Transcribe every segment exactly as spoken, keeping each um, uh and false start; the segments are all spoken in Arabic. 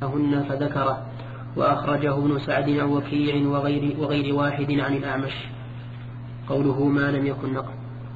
هن فذكره. وأخرجه ابن سعد عن وكيع وغير, وغير واحد عن الأعمش. قوله ما لم يكن نقع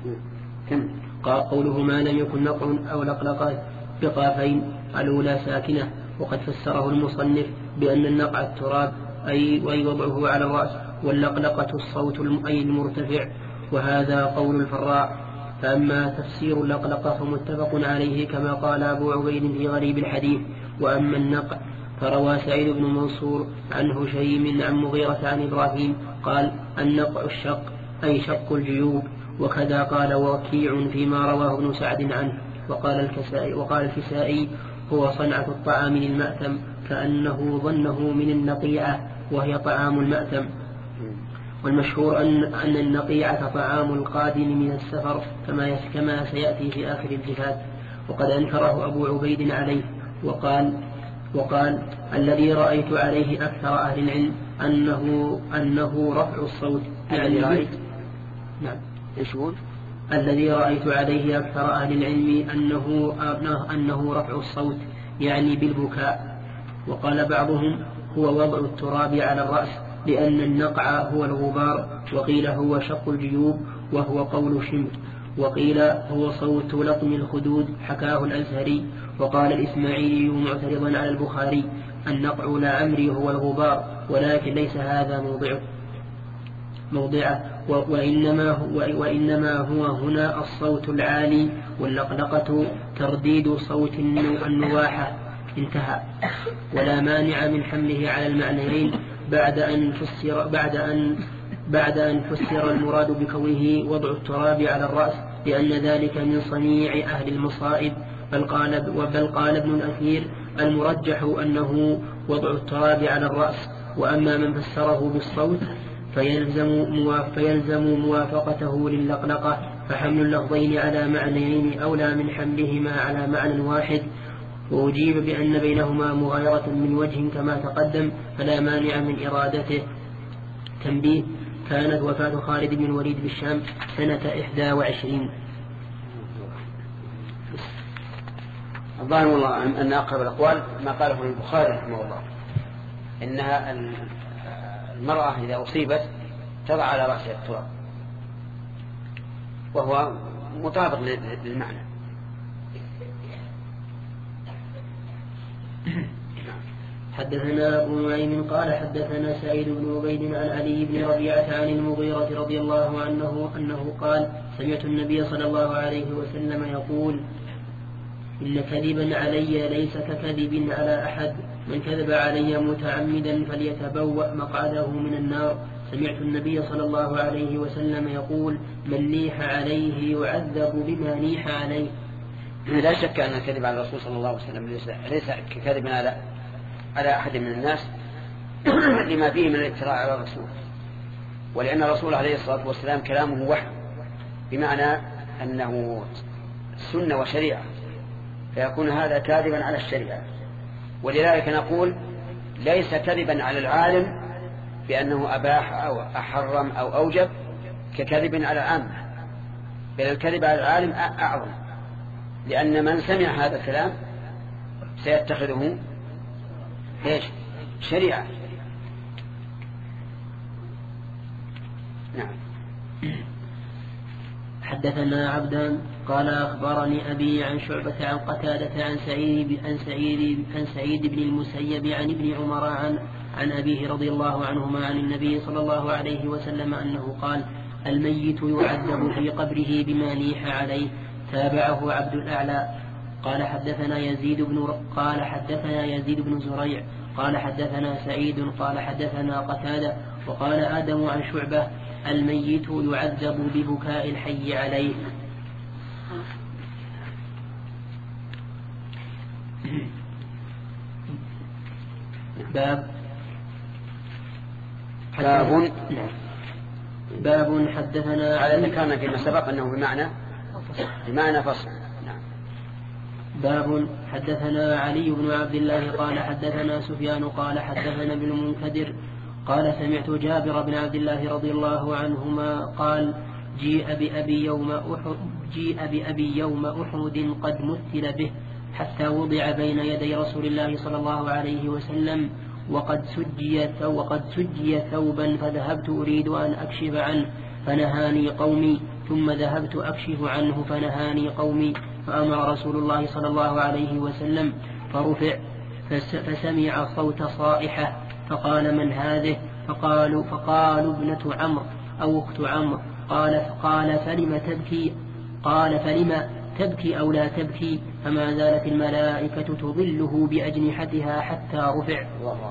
قوله ما لم يكن نقع أو لقلقة بقافين الأولى ساكنة، وقد فسره المصنف بأن النقع التراب أي وضعه على الرأس، واللقلقة الصوت أي المرتفع، وهذا قول الفراء. فأما تفسير اللقلقة فمتفق عليه كما قال أبو عبيد في غريب الحديث. وأما النقع فروى سعيد بن منصور عن هشيم عن مغيرة عن إبراهيم قال النقع الشق أي شق الجيوب، وكذا قال وكيع فيما رواه ابن سعد عنه. وقال الكسائي, وقال الكسائي هو صنعة الطعام للمأتم، كأنه ظنه من النقيعة وهي طعام المأتم. والمشهور أن, أن النقيعة طعام القادم من السفر كما, كما سيأتي في آخر الجهاد. وقد أنكره أبو عبيد عليه وقال وقال الذي رأيت عليه أكثر أهل العلم أنه, أنه رفع الصوت. يعني رأيت نعم يشون الذي رأيت عليه أكثر أهل العلم أنه, أنه رفع الصوت يعني بالبكاء. وقال بعضهم هو وضع التراب على الرأس لأن النقع هو الغبار، وقيل هو شق الجيوب وهو قول شمر، وقيل هو صوت لطم الخدود حكاه الأزهري. وقال الإسماعيلي معترضا على البخاري النقع لا عمري هو الغبار، ولكن ليس هذا موضعه موضعه وإنما هو, وإنما هو هنا الصوت العالي، واللقلقة ترديد صوت النواحة. انتهى. ولا مانع من حمله على المعنيين بعد أن فسر بعد أن بعد أن فسر المراد بكونه وضع التراب على الرأس، لأن ذلك من صنيع أهل المصائب. بل قال, وبل قال ابن الأثير المرجح أنه وضع التراب على الرأس. وأما من فسره بالصوت فيلزم, فيلزم موافقته للقلقة، فحمل اللفظين على معنيين أولى من حملهما على معنى واحد. وأجيب بأن بينهما مغايرة من وجه كما تقدم، فلا مانع من إرادته. تنبيه: كانت وفاة خالد بن الوليد بالشام سنة إحدى وعشرين. الظاهر والله أن أقرب الأقوال ما قاله البخاري رحمه الله، إنها المرأة إذا أصيبت تضع على رأسها التراب، وهو مطابق للمعنى. حدثنا أبو نعيم قال حدثنا سعيد بن عبيد عن علي بن ربيعة عن المغيرة رضي الله عنه أنه قال سمعت النبي صلى الله عليه وسلم يقول إن كذبا علي ليس ككذب على أحد، من كذب علي متعمدا فليتبوأ مقعده من النار. سمعت النبي صلى الله عليه وسلم يقول من نيح عليه يعذب بما نيح عليه. لا شك أن الكذب على الرسول صلى الله عليه وسلم ليس ككذب على على أحد من الناس لما فيه من الافتراء على الرسول، ولأن الرسول عليه الصلاة والسلام كلامه وحي، بمعنى أنه سنة وشريعة، فيكون هذا كاذبا على الشريعة. ولذلك نقول ليس كذبا على العالم بأنه أباح أو أحرم أو أوجب ككذب على العامة، بل الكذب على العالم أعظم، لأن من سمع هذا الكلام سيتخذه إيش؟ شريعة. نعم. حدثنا عبدان قال أخبرني أبي عن شعبة عن قتادة عن سعيد عن سعيد عن سعيد بن المسيب عن ابن عمر عن عن أبيه رضي الله عنهما عن النبي صلى الله عليه وسلم أنه قال الميت يعذب في قبره بما نيح عليه. تابعه عبد الأعلى. قال حدثنا يزيد بن قال حدثنا يزيد بن زريع قال حدثنا سعيد قال حدثنا قتادة وقال آدم عن شعبة الميت يعذب ببكاء الحي عليه. باب باب باب حدثنا على ذكرنا فيما سبق أنه بمعنى بمعنى فصل. نعم. باب حدثنا علي بن عبد الله قال حدثنا سفيان قال حدثنا ابن المنكدر قال سمعت جابر بن عبد الله رضي الله عنهما قال جيء بأبي يوم أحد جيء بأبي يوم أحد قد مثل به حتى وضع بين يدي رسول الله صلى الله عليه وسلم وقد سجي, وقد سجي ثوبا، فذهبت أريد أن أكشف عنه فنهاني قومي، ثم ذهبت أكشف عنه فنهاني قومي، فأمر رسول الله صلى الله عليه وسلم فرفع، فسمع صوت صائحة، فقال: من هذه؟ فقالوا, فقالوا ابنة عمرو أو أخت عمرو. قال فقال فلم تبكي؟ قال فلم تبكي أو لا تبكي؟ فما زالت الملائكة تظله بأجنحتها حتى رفع.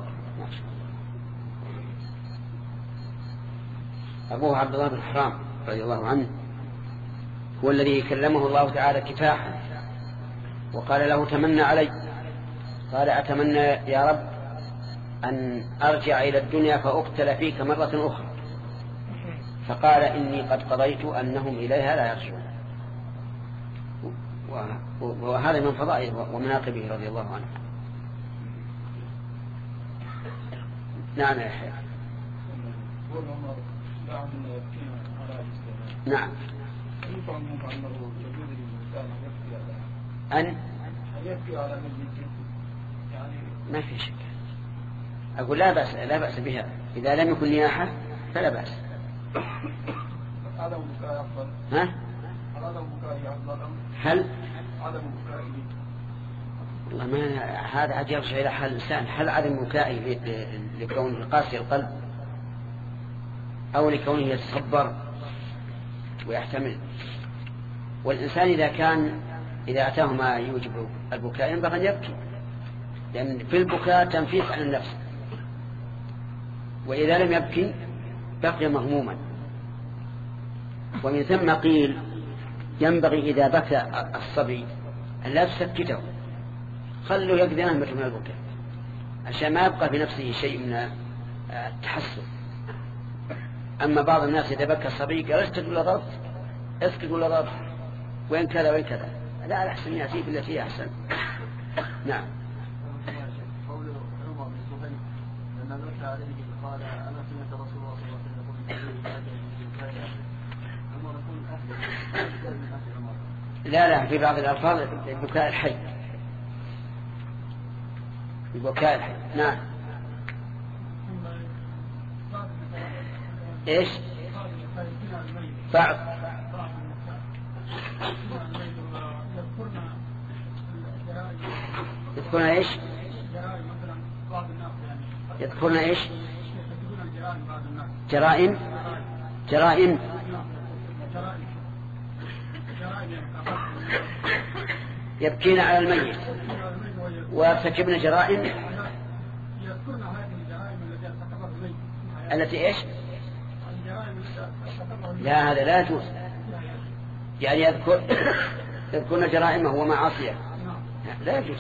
أبوه عبد الله بن حرام رضي الله عنه هو الذي كلمه الله تعالى كفاحا وقال له: تمنى علي. قال: أتمنى يا رب أن أرجع إلى الدنيا فأقتل فيك مرة أخرى. فقال: إني قد قضيت أنهم إليها لا يرجعون. وهذا من فضائله ومناقبه رضي الله عنه. نعم يا حيث. نعم. أن ما في شك. أقول لا بأس لا بأس بها إذا لم يكن نياحة فلا بأس. عدم البكاء أفضل. ها؟ عدم البكاء أفضل. هل؟ عدم البكاء. والله ما هذا عاد يرجع إلى حال الإنسان. هل عدم بكائه لكونه قاسي القلب أو لكونه يتصبر ويحتمل؟ والإنسان إذا كان إذا أتاه ما يوجب البكاء ينبغي أن يبكي، لأن في البكاء تنفيس عن النفس، وإذا لم يبكي بقي مهموما. ومن ثم قيل ينبغي إذا بكى الصبي أن لا تسكته، خلوا يقضي نهمة من البكاء عشان ما يبقى في نفسه شيء من التحسن. أما بعض الناس إذا بكى الصبي قال: اسكت ولا ضرب، اسكت ولا ضرب، وين كذا وين كذا. لا، الأحسن يأتي بالتي هي أحسن. نعم. لا لا في بعض الألفاظ بكاء الحي، بكاء الحي. نعم. ايش؟ بعض يذكرون ايش؟ يذكرون ايش؟ جرائم جرائم يبكين على الميت وارتكبنا جرائم التي ايش؟ لا، هذا لا يجوز. يعني يذكر يذكرون جرائمه ومعاصيه، لا يجوز.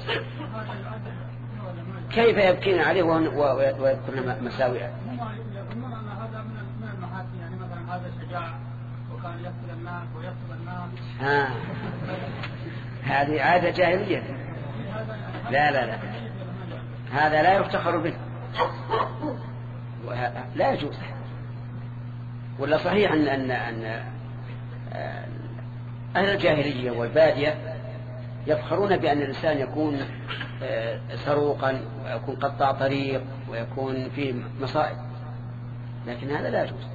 كيف يبكين عليه ويذكرون مساوئه؟ يظنون ان هذا من المحاسن، يعني مثلا هذا شجاع وكان يقتل الناس ويقتل الناس. ها هذه عادة جاهلية. لا لا لا هذا لا يفتخر به، لا يجوز. ولا صحيح أن أن أن أهل الجاهلية والبادية يفخرون بأن الإنسان يكون سروقا ويكون قطاع طريق ويكون فيه مصائب، لكن هذا لا يجوز.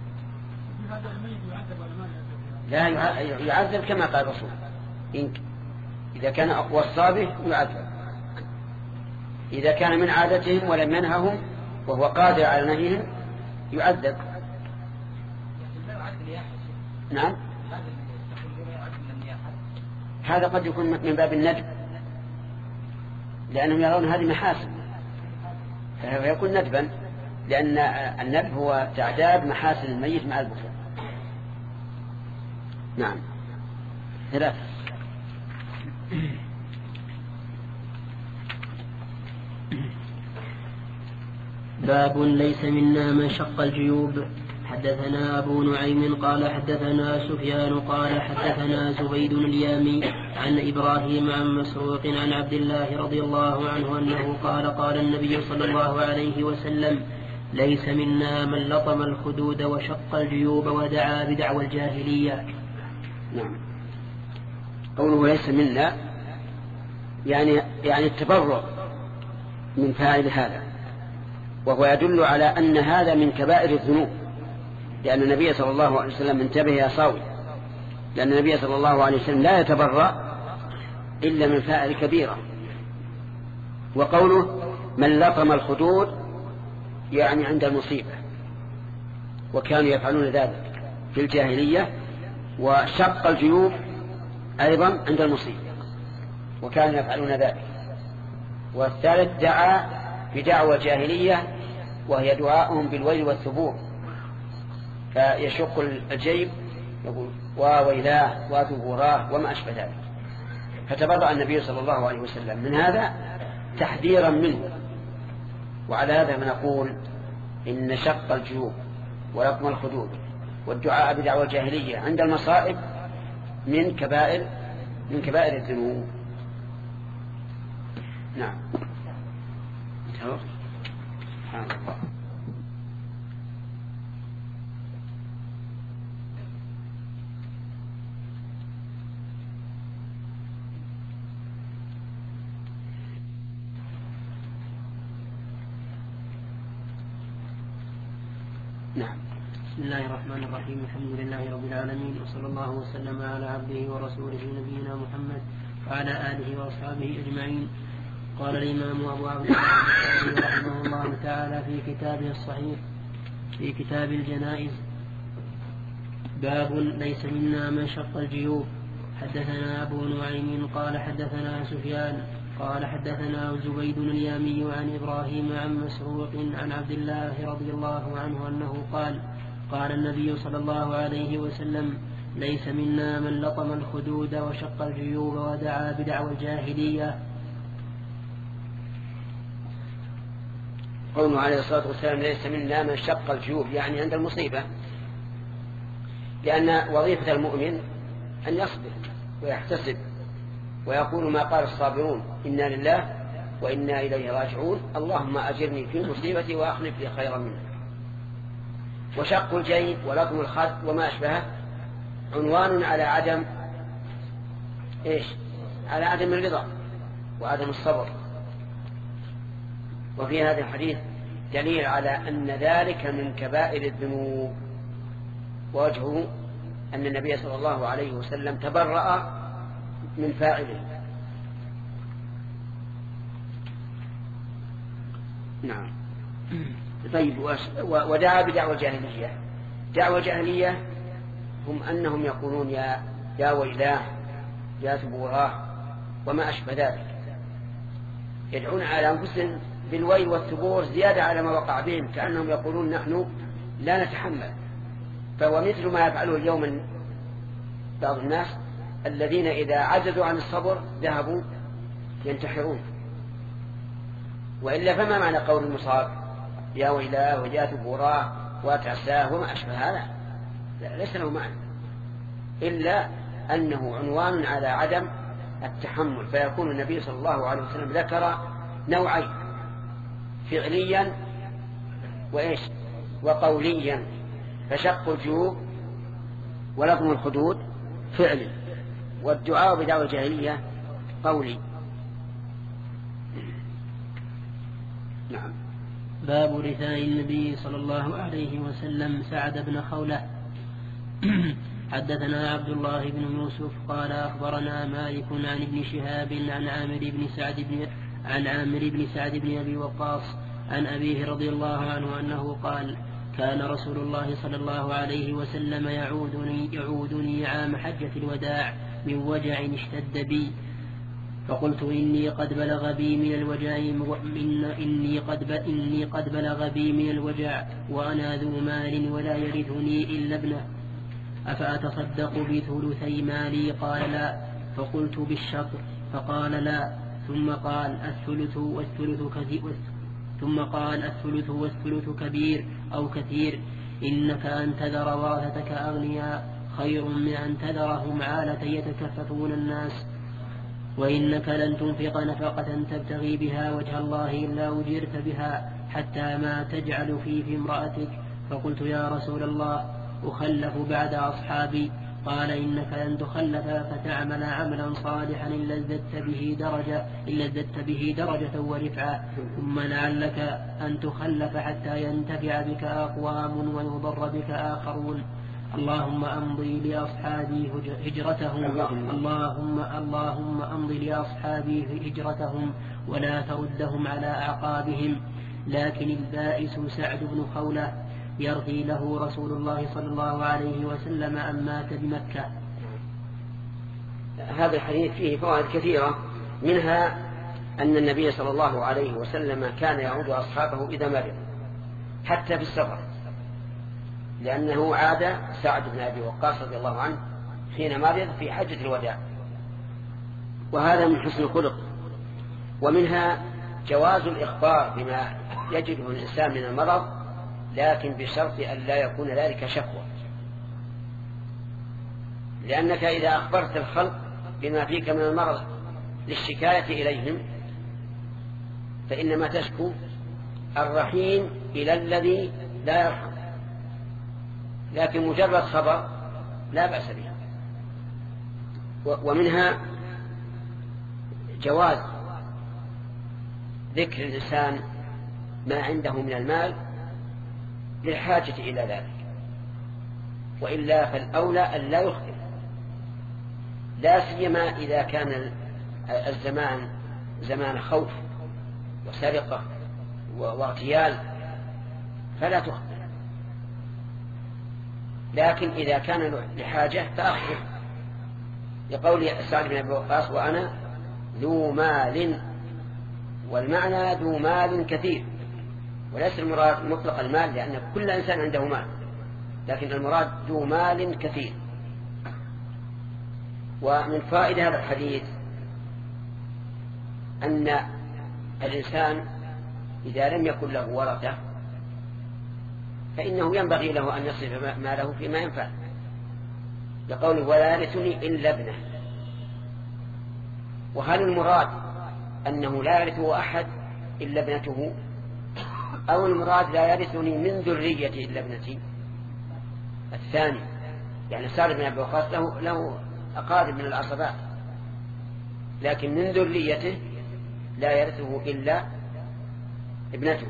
لا يعذب كما قال الرسول، إذا كان أقوى الصابه يعذب، إذا كان من عادتهم ولم ينههم وهو قادر على نهيهم يعذب. نعم، هذا قد يكون من باب الندب، لأنهم يرون هذه محاسن فيكون ندبا، لأن الندب هو تعداد محاسن الميت مع البكاء. نعم. ثلاثة. باب ليس منا من شق الجيوب. حدثنا أبو نعيم قال حدثنا سفيان قال حدثنا زبيد اليامي عن إبراهيم عن مسروق عن عبد الله رضي الله عنه أنه قال قال النبي صلى الله عليه وسلم: ليس منا من لطم الخدود وشق الجيوب ودعا بدعوى الجاهلية. نعم. قوله ليس منا يعني يعني التبرع من فاعل هذا، وهو يدل على أن هذا من كبائر الذنوب، لأن النبي صلى الله عليه وسلم انتبه يا صاوي، لأن النبي صلى الله عليه وسلم لا يتبرع إلا من فاعل كبيرة. وقوله من لطم الخدود يعني عند المصيبة، وكانوا يفعلون ذلك في الجاهلية، وشق الجيوب أيضا عند المصيبة وكانوا يفعلون ذلك. والثالث دعا بدعوى جاهلية وهي دعاءهم بالويل والثبور، فيشق الجيب يقول وويلاه وثبوراه وما أشبه ذلك. فتبرأ النبي صلى الله عليه وسلم من هذا تحذيرا منه. وعلى هذا نقول إن شق الجيوب ولطم الخدود والدعاء بدعوى الجاهلية عند المصائب من كبائر من كبائر الذنوب. نعم. سبحان الله. نعم. بسم الله الرحمن الرحيم. الحمد لله رب العالمين، وصلى الله وسلم على عبده ورسوله نبينا محمد وعلى آله وأصحابه أجمعين. قال الإمام أبو عبد الله رحمه الله تعالى في كتابه الصحيح في كتاب الجنائز: باب ليس منا من شق الجيوب. حدثنا أبو نعيم قال حدثنا سفيان قال حدثنا زبيد اليامي عن إبراهيم عن مسروق عن عبد الله رضي الله عنه أنه قال: قال النبي صلى الله عليه وسلم: ليس منا من لطم الخدود وشق الجيوب ودعا بدعوى الجاهلية. قوله عليه الصلاة والسلام: ليس منا من شق الجيوب، يعني عند المصيبة، لأن وظيفة المؤمن أن يصبر ويحتسب ويقول ما قال الصابرون: إنا لله وإنا إليه راجعون، اللهم أجرني في مصيبتي وأخلف لي خيرا منها. وشق الجيب ولطم الخد وما أشبهه عنوان على عدم إيش؟ على عدم الرضا وعدم الصبر. وفي هذا الحديث دليل على أن ذلك من كبائر الذنوب، ووجهه أن النبي صلى الله عليه وسلم تبرأ من فاعله. نعم. طيب. ودعا بدعوى الجاهلية. دعوى الجاهلية هم أنهم يقولون يا يا ويلاه يا ثبوراه وما أشبه ذلك، يدعون على أنفسهم بالويل والثبور زيادة على ما وقع بهم، كأنهم يقولون نحن لا نتحمل. فهو مثل ما يفعله اليوم بعض الناس الذين إذا عجزوا عن الصبر ذهبوا ينتحرون. وإلا فما معنى قول المصاب يا ويلاه ويا ثبوراه وتعساه وما أشبه هذا؟ لا، ليس له معنى إلا أنه عنوان على عدم التحمل. فيكون النبي صلى الله عليه وسلم ذكر نوعين: فعليا وإيش وقوليا. فشق الجيوب ولطم الخدود فعلي، والدعاء بدعوى الجاهلية قولي. نعم. باب رثاء النبي صلى الله عليه وسلم سعد بن خولة. حدثنا عبد الله بن يوسف قال أخبرنا مالك عن ابن شهاب عن عامر بن سعد بن عن عامر بن سعد بن أبي وقاص عن أبيه رضي الله عنه أنه قال: كان رسول الله صلى الله عليه وسلم يعودني, يعودني عام حجة الوداع من وجع اشتد بي، فقلت: إني قد بلغ بي من الوجع من إني قد إني قد بلغ بي من الوجع وأنا ذو مال ولا يرثني إلا ابنه، أفأتصدق بثلثي مالي؟ قال: لا. فقلت: بالشطر؟ فقال: لا. ثم قال: الثلث والثلث كثير ثم قال: الثلث والثلث كبير أو كثير، إنك أن تذر ورثتك أغنياء خير من أن تذرهم عالة يتكففون الناس، وإنك لن تنفق نفقة تبتغي بها وجه الله إلا أجرت بها حتى ما تجعل في في امرأتك. فقلت: يا رسول الله، أخلف بعد أصحابي؟ قال إنك لن تخلف فتعمل عملا صالحا إلا ازددت به درجة إلا ازددت به درجة ورفعة، ثم لعلك أن تخلف حتى ينتفع بك أقوام ويضر بك آخرون. اللهم أمضي لأصحابي هجرتهم اللهم اللهم أمضي لأصحابي هجرتهم ولا تردهم على أعقابهم. لكن البائس سعد بن خولة يرثي له رسول الله صلى الله عليه وسلم أن مات بمكة. هذا الحديث فيه فوائد كثيرة، منها أن النبي صلى الله عليه وسلم كان يعود أصحابه إذا مرض حتى في السفر، لأنه عاد سعد بن أبي وقاص رضي الله عنه حين مرض في حجة الوداع، وهذا من حسن الخلق. ومنها جواز الإخبار بما يجده الإنسان من المرض، لكن بشرط أن لا يكون ذلك شكوى، لأنك إذا أخبرت الخلق بما فيك من المرض للشكاية إليهم فإنما تشكو الرحيم إلى الذي لا يرحم، لكن مجرد خبر لا بأس به. ومنها جواز ذكر الإنسان ما عنده من المال للحاجة إلى ذلك، وإلا فالأولى أن لا يخبر، لا سيما إذا كان الزمان زمان خوف وسرقة واغتيال فلا تخبر. لكن إذا كان لحاجة فأخبر، لقول سعد بن أبي وقاص وأنا ذو مال، والمعنى ذو مال كثير، وليس المراد مطلق المال لأن كل إنسان عنده مال، لكن المراد ذو مال كثير. ومن فائدة هذا الحديث أن الإنسان إذا لم يكن له ورثة فإنه ينبغي له أن يصرف ماله فيما ينفع، لقوله ولا يرثني إلا ابنه. وهل المراد أنه لا يرثه أحد إلا ابنته، أو المراد لا يرثني من ذريتي إلا ابنتي؟ الثاني، يعني سعد بن أبي وقاص له, له أقارب من العصبات، لكن من ذريته لا يرثه إلا ابنته.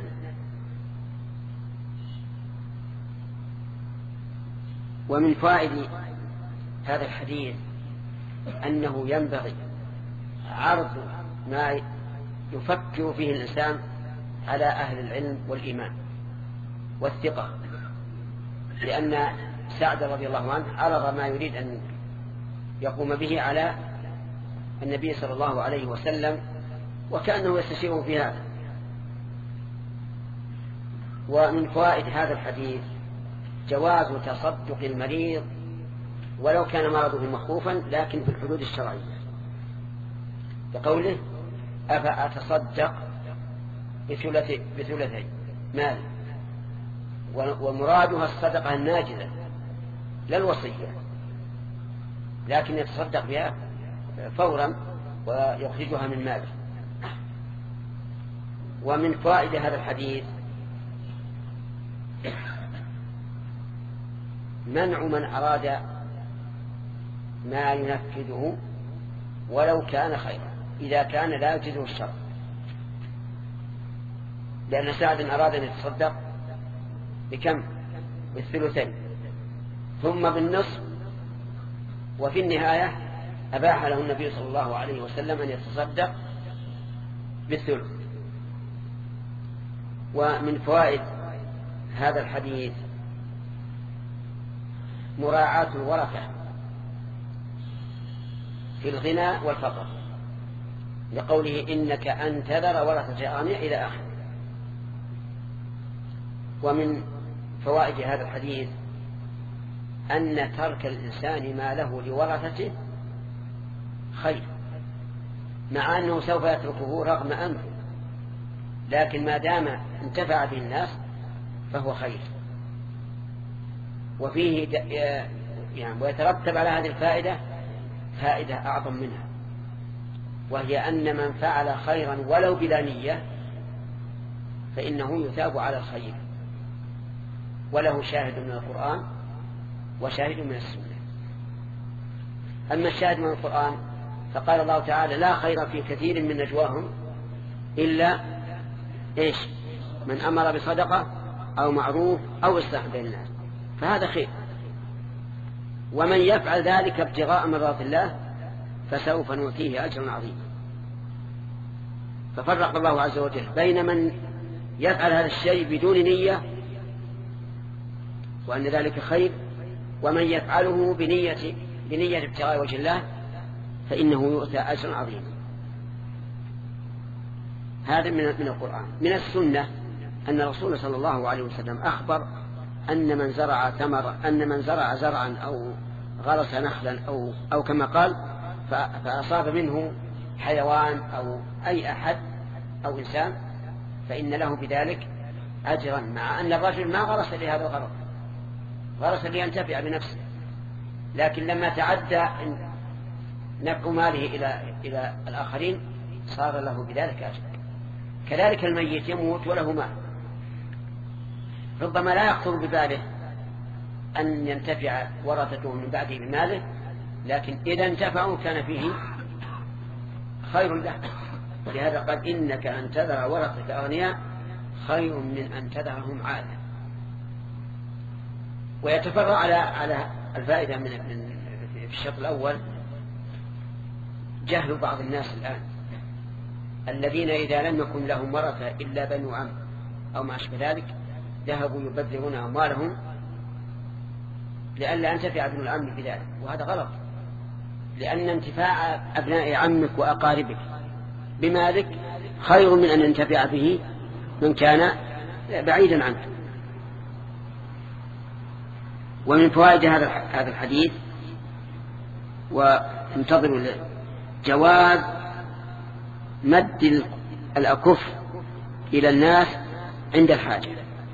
ومن فائد هذا الحديث أنه ينبغي عرض ما يفكر فيه الإنسان على أهل العلم والإيمان والثقة، لأن سعد رضي الله عنه عرض ما يريد أن يقوم به على النبي صلى الله عليه وسلم، وكأنه يستشيره في هذا. ومن فوائد هذا الحديث جواز تصدق المريض ولو كان مرضه مخوفا لكن في الحدود الشرعية، بقوله أفأتصدق بثلثي مال، ومرادها الصدقة الناجزة لا الوصية، لكن يتصدق بها فورا ويخرجها من ماله. ومن فائدة هذا الحديث منع من أراد ما ينفذه ولو كان خيرا إذا كان لا يجزه الشرع، لأن سعد أراد أن يتصدق بكم؟ بالثلثين ثم بالنصف، وفي النهاية أباح له النبي صلى الله عليه وسلم أن يتصدق بالثلث. ومن فوائد هذا الحديث مراعاة الورثة في الغنى والفقر، لقوله إنك أن تذر ورثة أغنياء إلى آخره. ومن فوائد هذا الحديث أن ترك الإنسان ما له لورثته خير، مع أنه سوف يتركه رغم أنفه، لكن ما دام انتفع به الناس فهو خير. وفيه يعني ويترتب على هذه الفائدة فائدة أعظم منها، وهي أن من فعل خيرا ولو بلا نية فإنه يثاب على الخير، وله شاهد من القرآن وشاهد من السنة. أما الشاهد من القرآن فقال الله تعالى لا خير في كثير من نجواهم إلا إيش من أمر بصدقة أو معروف أو إصلاح بين الناس، فهذا خير. ومن يفعل ذلك ابتغاء مرضات الله فسوف نؤتيه أجرا عظيما. ففرق الله عز وجل بين من يفعل هذا الشيء بدون نية وأن ذلك خير، ومن يفعله بنية بنية ابتغاء وجه الله فإنه يؤتى أجرا عظيما. هذا من من القرآن. من السنة أن الرسول صلى الله عليه وسلم أخبر أن من زرع ثمر أن من زرع زرعا أو غرس نخلا أو أو كما قال فأصاب منه حيوان أو أي أحد أو إنسان فإن له بذلك أجرا، مع أن الرجل ما غرس لهذا الغرض، غرس لينتفع بنفسه، لكن لما تعدى نفع ماله إلى إلى الآخرين صار له بذلك أجر. كذلك الميت يموت وله مال، ربما لا يخطر بباله أن ينتفع ورثته من بعده بماله، لكن إذا انتفعوا كان فيه خير له. ولهذا قال إنك أن تذر ورثتك أغنياء خير من أن تذرهم عالة. ويتفرع على على الفائدة من في الشق الأول جهل بعض الناس الآن الذين إذا لم يكن لهم ورثة إلا بنو عم أو ما أشبه ذلك ذهبوا يبذرون أموالهم لئلا ينتفع ابن العم بذلك، وهذا غلط، لأن انتفاع أبناء عمك وأقاربك بمالك خير من أن ينتفع به من كان بعيدا عنك. ومن فوائد هذا الحديث وانتظروا جواز مد الأكف إلى الناس عند الحاجة.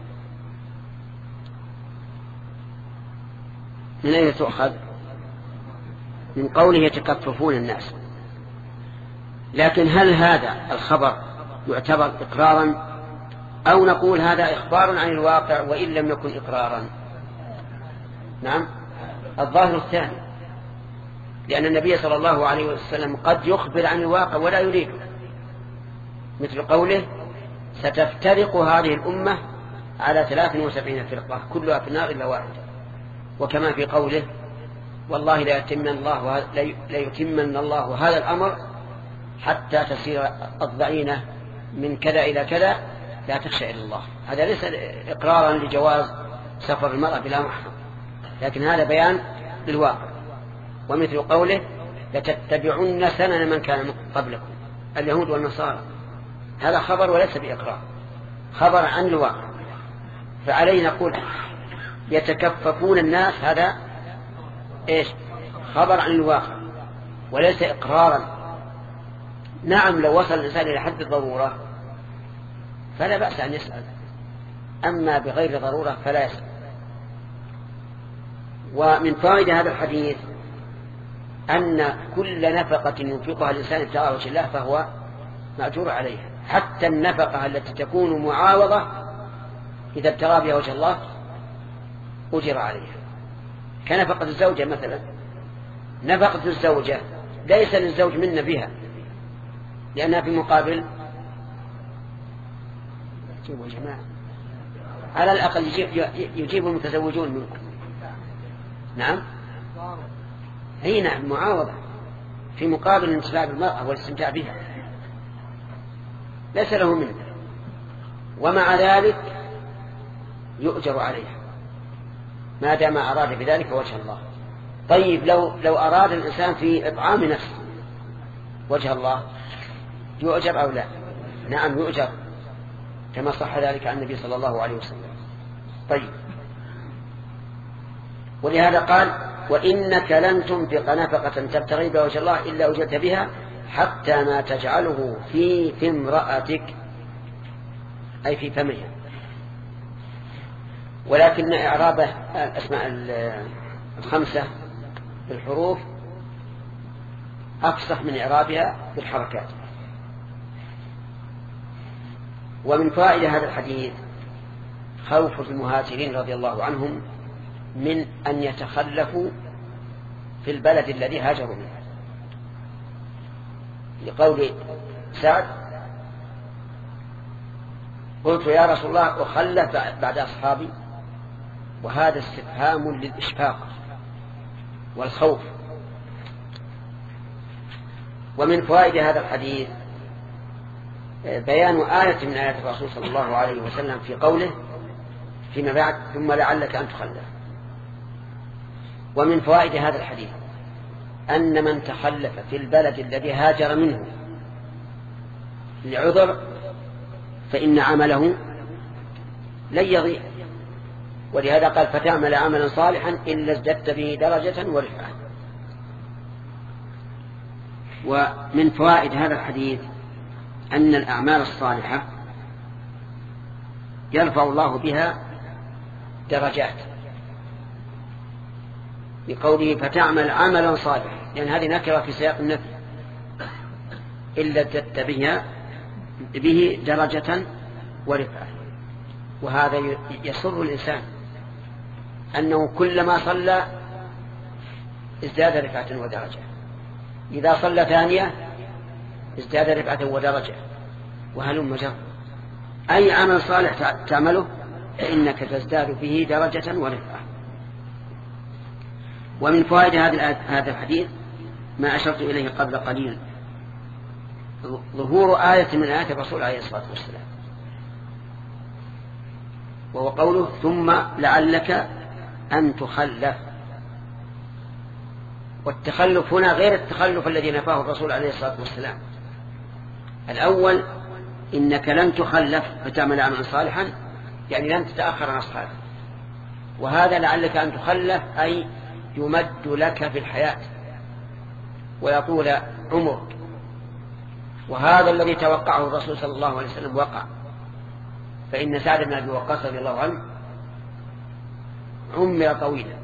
من أين تؤخذ؟ من قوله يتكففون الناس. لكن هل هذا الخبر يعتبر إقرارا أو نقول هذا إخبار عن الواقع وإن لم يكن إقرارا؟ نعم، الظاهر الثاني، لأن النبي صلى الله عليه وسلم قد يخبر عن الواقع ولا يريد، مثل قوله ستفترق هذه الأمة على ثلاث وسبعين فرقة كلها في النار إلا واحدة، وكما في قوله والله لا يتمن الله لا يتمن الله هذا الأمر حتى تسير الضعينة من كذا إلى كذا لا تخشى إلا الله. هذا ليس إقرارا لجواز سفر المرأة بلا محرم، لكن هذا بيان للواقع. ومثل قوله لتتبعن سنن من كان قبلكم اليهود والنصارى، هذا خبر وليس بإقرار، خبر عن الواقع. فعلينا نقول يتكففون الناس، هذا إيش؟ خبر عن الواقع وليس إقرارا. نعم لو وصل الإنسان إلى حد الضرورة فلا بأس أن يسأل، أما بغير ضرورة فلا يسأل. ومن فائدة هذا الحديث أن كل نفقة ينفقها الإنسان ابتغاء وجه الله فهو مأجور عليها، حتى النفقة التي تكون معاوضة إذا ابتغى بها وجه الله أجر عليها، كنفقة الزوجة مثلا. نفقة الزوجة ليس للزوج منا بها، لأنها في مقابل جيبوا جماعة على الأقل يجيب, يجيب المتزوجون منكم. نعم هي نعم معاوضة في مقابل الانتفاع بالمرأة والاستمتاع بها، ليس له منه، ومع ذلك يؤجر عليها ما دام أراد بذلك وجه الله. طيب لو لو أراد الإنسان في إطعام نفسه وجه الله يؤجر أو لا؟ نعم يؤجر، كما صح ذلك عن النبي صلى الله عليه وسلم. طيب، ولهذا قال وإنك لن تنفق نفقة تبتغي بها وجه الله إلا أجرت بها حتى ما تجعله في في امرأتك، أي في فمها. ولكن إعراب الأسماء الخمسة بالحروف أفصح من إعرابها بالحركات. ومن فائدة هذا الحديث خوف المهاجرين رضي الله عنهم من أن يتخلفوا في البلد الذي هاجروا منه، لقول سعد قلت يا رسول الله أخلف بعد أصحابي، وهذا استفهام للإشفاق والخوف. ومن فوائد هذا الحديث بيان آية من آيات الرسول صلى الله عليه وسلم في قوله فيما بعد ثم لعلك أن تخلف. ومن فوائد هذا الحديث أن من تخلف في البلد الذي هاجر منه لعذر فإن عمله لن يضيع، ولهذا قال فتعمل عملا صالحا إلا ازددت به درجة ورفعة. ومن فوائد هذا الحديث أن الأعمال الصالحة يرفع الله بها درجات، بقوله فتعمل عملا صالحا، لأن يعني هذه نكرة في سياق النفي، إلا ازددت بها به درجة ورفعة. وهذا يسر الإنسان أنه كلما صلى ازداد رفعة ودرجة، إذا صلى ثانية ازداد رفعة ودرجة، وهلم جر. أي عمل صالح تعمله فإنك تزداد به درجة ورفعة. ومن فوائد هذا الحديث ما أشرت إليه قبل قليل، ظهور آية من آيات الرسول عليه الصلاة والسلام، وهو قوله ثم لعلك أن تخلف. والتخلف هنا غير التخلف الذي نفاه الرسول عليه الصلاة والسلام. الأول إنك لن تخلف فتعمل عملا صالحا، يعني لن تتأخر عن أصحابك. وهذا لعلك أن تخلف أي يمد لك في الحياة ويطول عمرك. وهذا الذي توقعه الرسول صلى الله عليه وسلم وقع، فإن سعد بن أبي وقاص رضي الله عنه عمر طويلا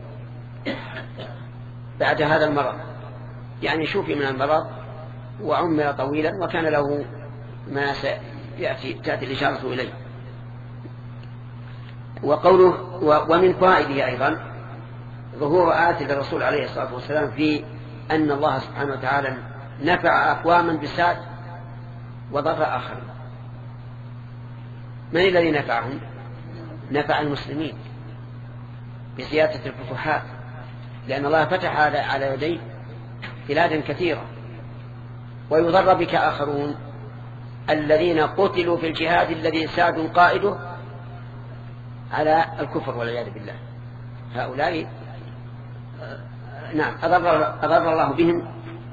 بعد هذا المرض، يعني شوفي من المرض وعمر طويلا، وكان له ما سيأتي تأتي الإشارة إليه. وقوله ومن فائده أيضا ظهور آية الرسول عليه الصلاة والسلام في أن الله سبحانه وتعالى نفع أقواما بسعد وضر آخرين. من الذي نفعهم؟ نفع المسلمين بزيادة الفتوحات، لأن الله فتح على يديه بلادا كثيرة. ويضر بك آخرون الذين قتلوا في الجهاد الذي سعد قائده على الكفر والعياذ بالله. هؤلاء نعم أضر, أضر الله بهم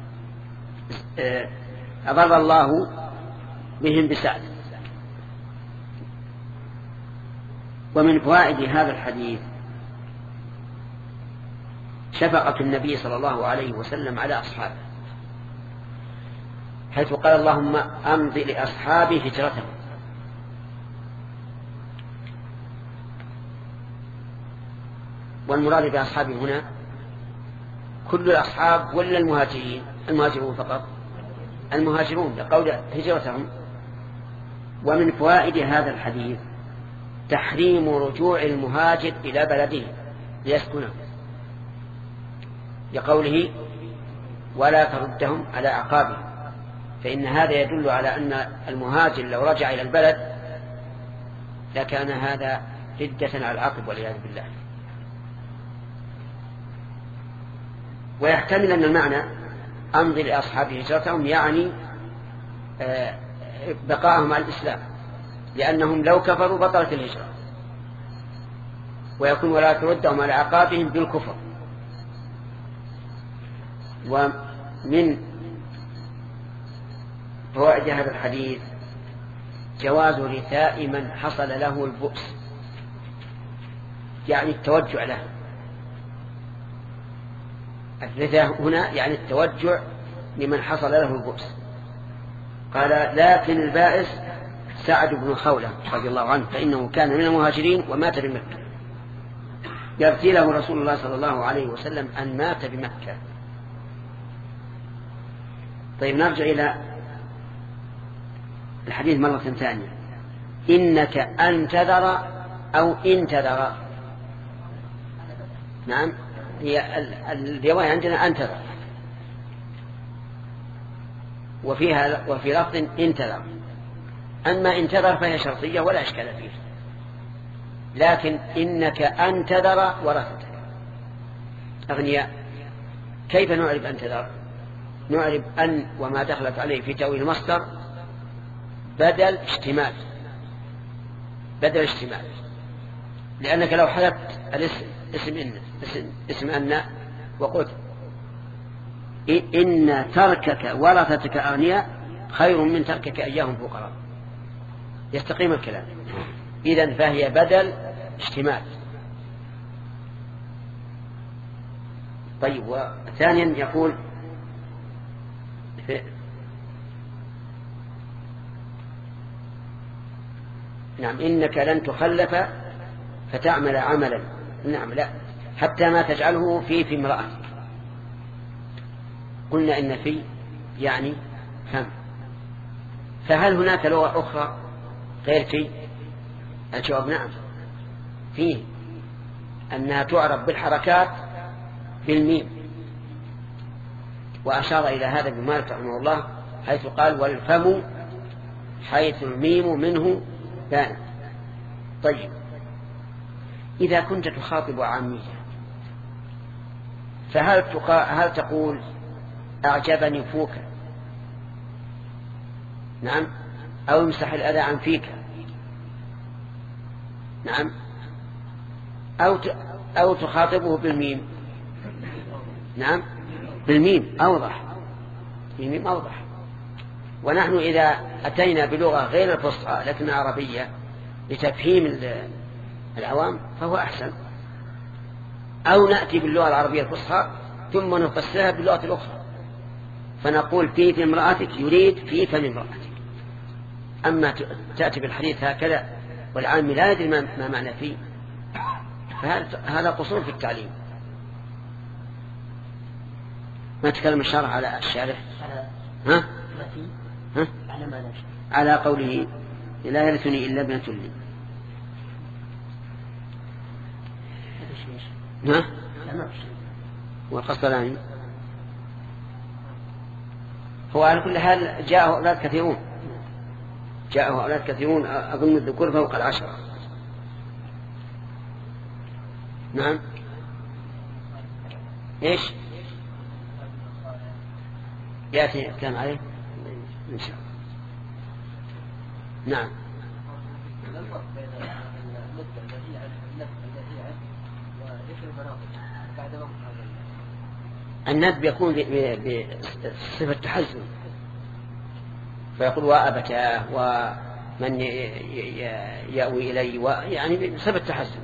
أضر الله بهم بسعد. ومن فوائد هذا الحديث شفقة النبي صلى الله عليه وسلم على أصحابه، حيث قال اللهم أمضي لأصحابي هجرتهم. والمراد بأصحابه هنا كل الأصحاب ولا المهاجرين؟ المهاجرون فقط، المهاجرون لقول هجرتهم. ومن فوائد هذا الحديث تحريم رجوع المهاجر إلى بلده ليسكنه، لقوله ولا تردهم على أعقابهم، فإن هذا يدل على أن المهاجر لو رجع إلى البلد لكان هذا ردة على العقب والعياذ بالله. ويحتمل أن المعنى أمضي لأصحاب هجرتهم يعني بقاءهم على الإسلام، لأنهم لو كفروا بطلت الهجرة، ويكون ولا تردهم على أعقابهم بالكفر. ومن فوائد هذا الحديث جواز رثاء من حصل له البؤس، يعني التوجع له. الرثاء هنا يعني التوجع لمن حصل له البؤس. قال لكن البائس سعد بن خولة رضي الله عنه، فإنه كان من المهاجرين ومات بمكة، يرثي له رسول الله صلى الله عليه وسلم أن مات بمكة. طيب نرجع إلى الحديث مرة ثانية. إنك أن تذر أو إن تذر؟ نعم هي الرواية عندنا انتظر، وفيها وفي لفظ انتظر. أما انتظر فهي شرطية ولا إشكال فيه، لكن إنك انتظر ورثتك أغنياء. كيف نعرف انتظر؟ نعرف أن وما دخلت عليه في تأويل المصدر بدل اشتمال، بدل اشتمال. لأنك لو حذفت الاسم اسم إن اسم, اسم أن وقلت إن تركك ورثتك أغنياء خير من تركك إياهم فقراء، يستقيم الكلام. إذن فهي بدل اشتمال. طيب، وثانيا يقول في نعم إنك لن تخلف فتعمل عملا. نعم، لا، حتى ما تجعله في في امرأتك. قلنا إن في يعني فم، فهل هناك لغة أخرى غير في؟ الجواب نعم، فيه، أنها تعرف بالحركات بالميم، وأشار إلى هذا ابن مالك رحمه الله حيث قال والفم حيث الميم منه بان. طيب، إذا كنت تخاطب عامية فهل هل تقول أعجبني فوك، نعم، أو امسح الأذى عن فيك، نعم، أو أو تخاطبه بالميم، نعم، بالميم أوضح، بالميم أوضح. ونحن إذا أتينا بلغة غير الفصحى لكن عربية لتفهيم العوام فهو أحسن، أو نأتي باللغة العربية الفصحى ثم نفسرها باللغة الأخرى، فنقول في في امرأتك يريد في فم امرأتك. أما تأتي بالحديث هكذا والعام لا يدري ما معنى فيه، فهذا قصور في التعليم. ما تكلم الشرح على الشارح ها؟ ها؟ على قوله لا يرثني إلا ابنة لي. ها؟ والقصدلاني هو على كل حال جاءه أولاد كثيرون، جاءه أولاد كثيرون أظن الذكور فوق العشرة. نعم، إيش يأتي الكلام عليه إن شاء الله. نعم، الندب يكون بصفة تحزن، فيقول وأبتاه ومن يأوي إلي، يعني بصفة تحزن.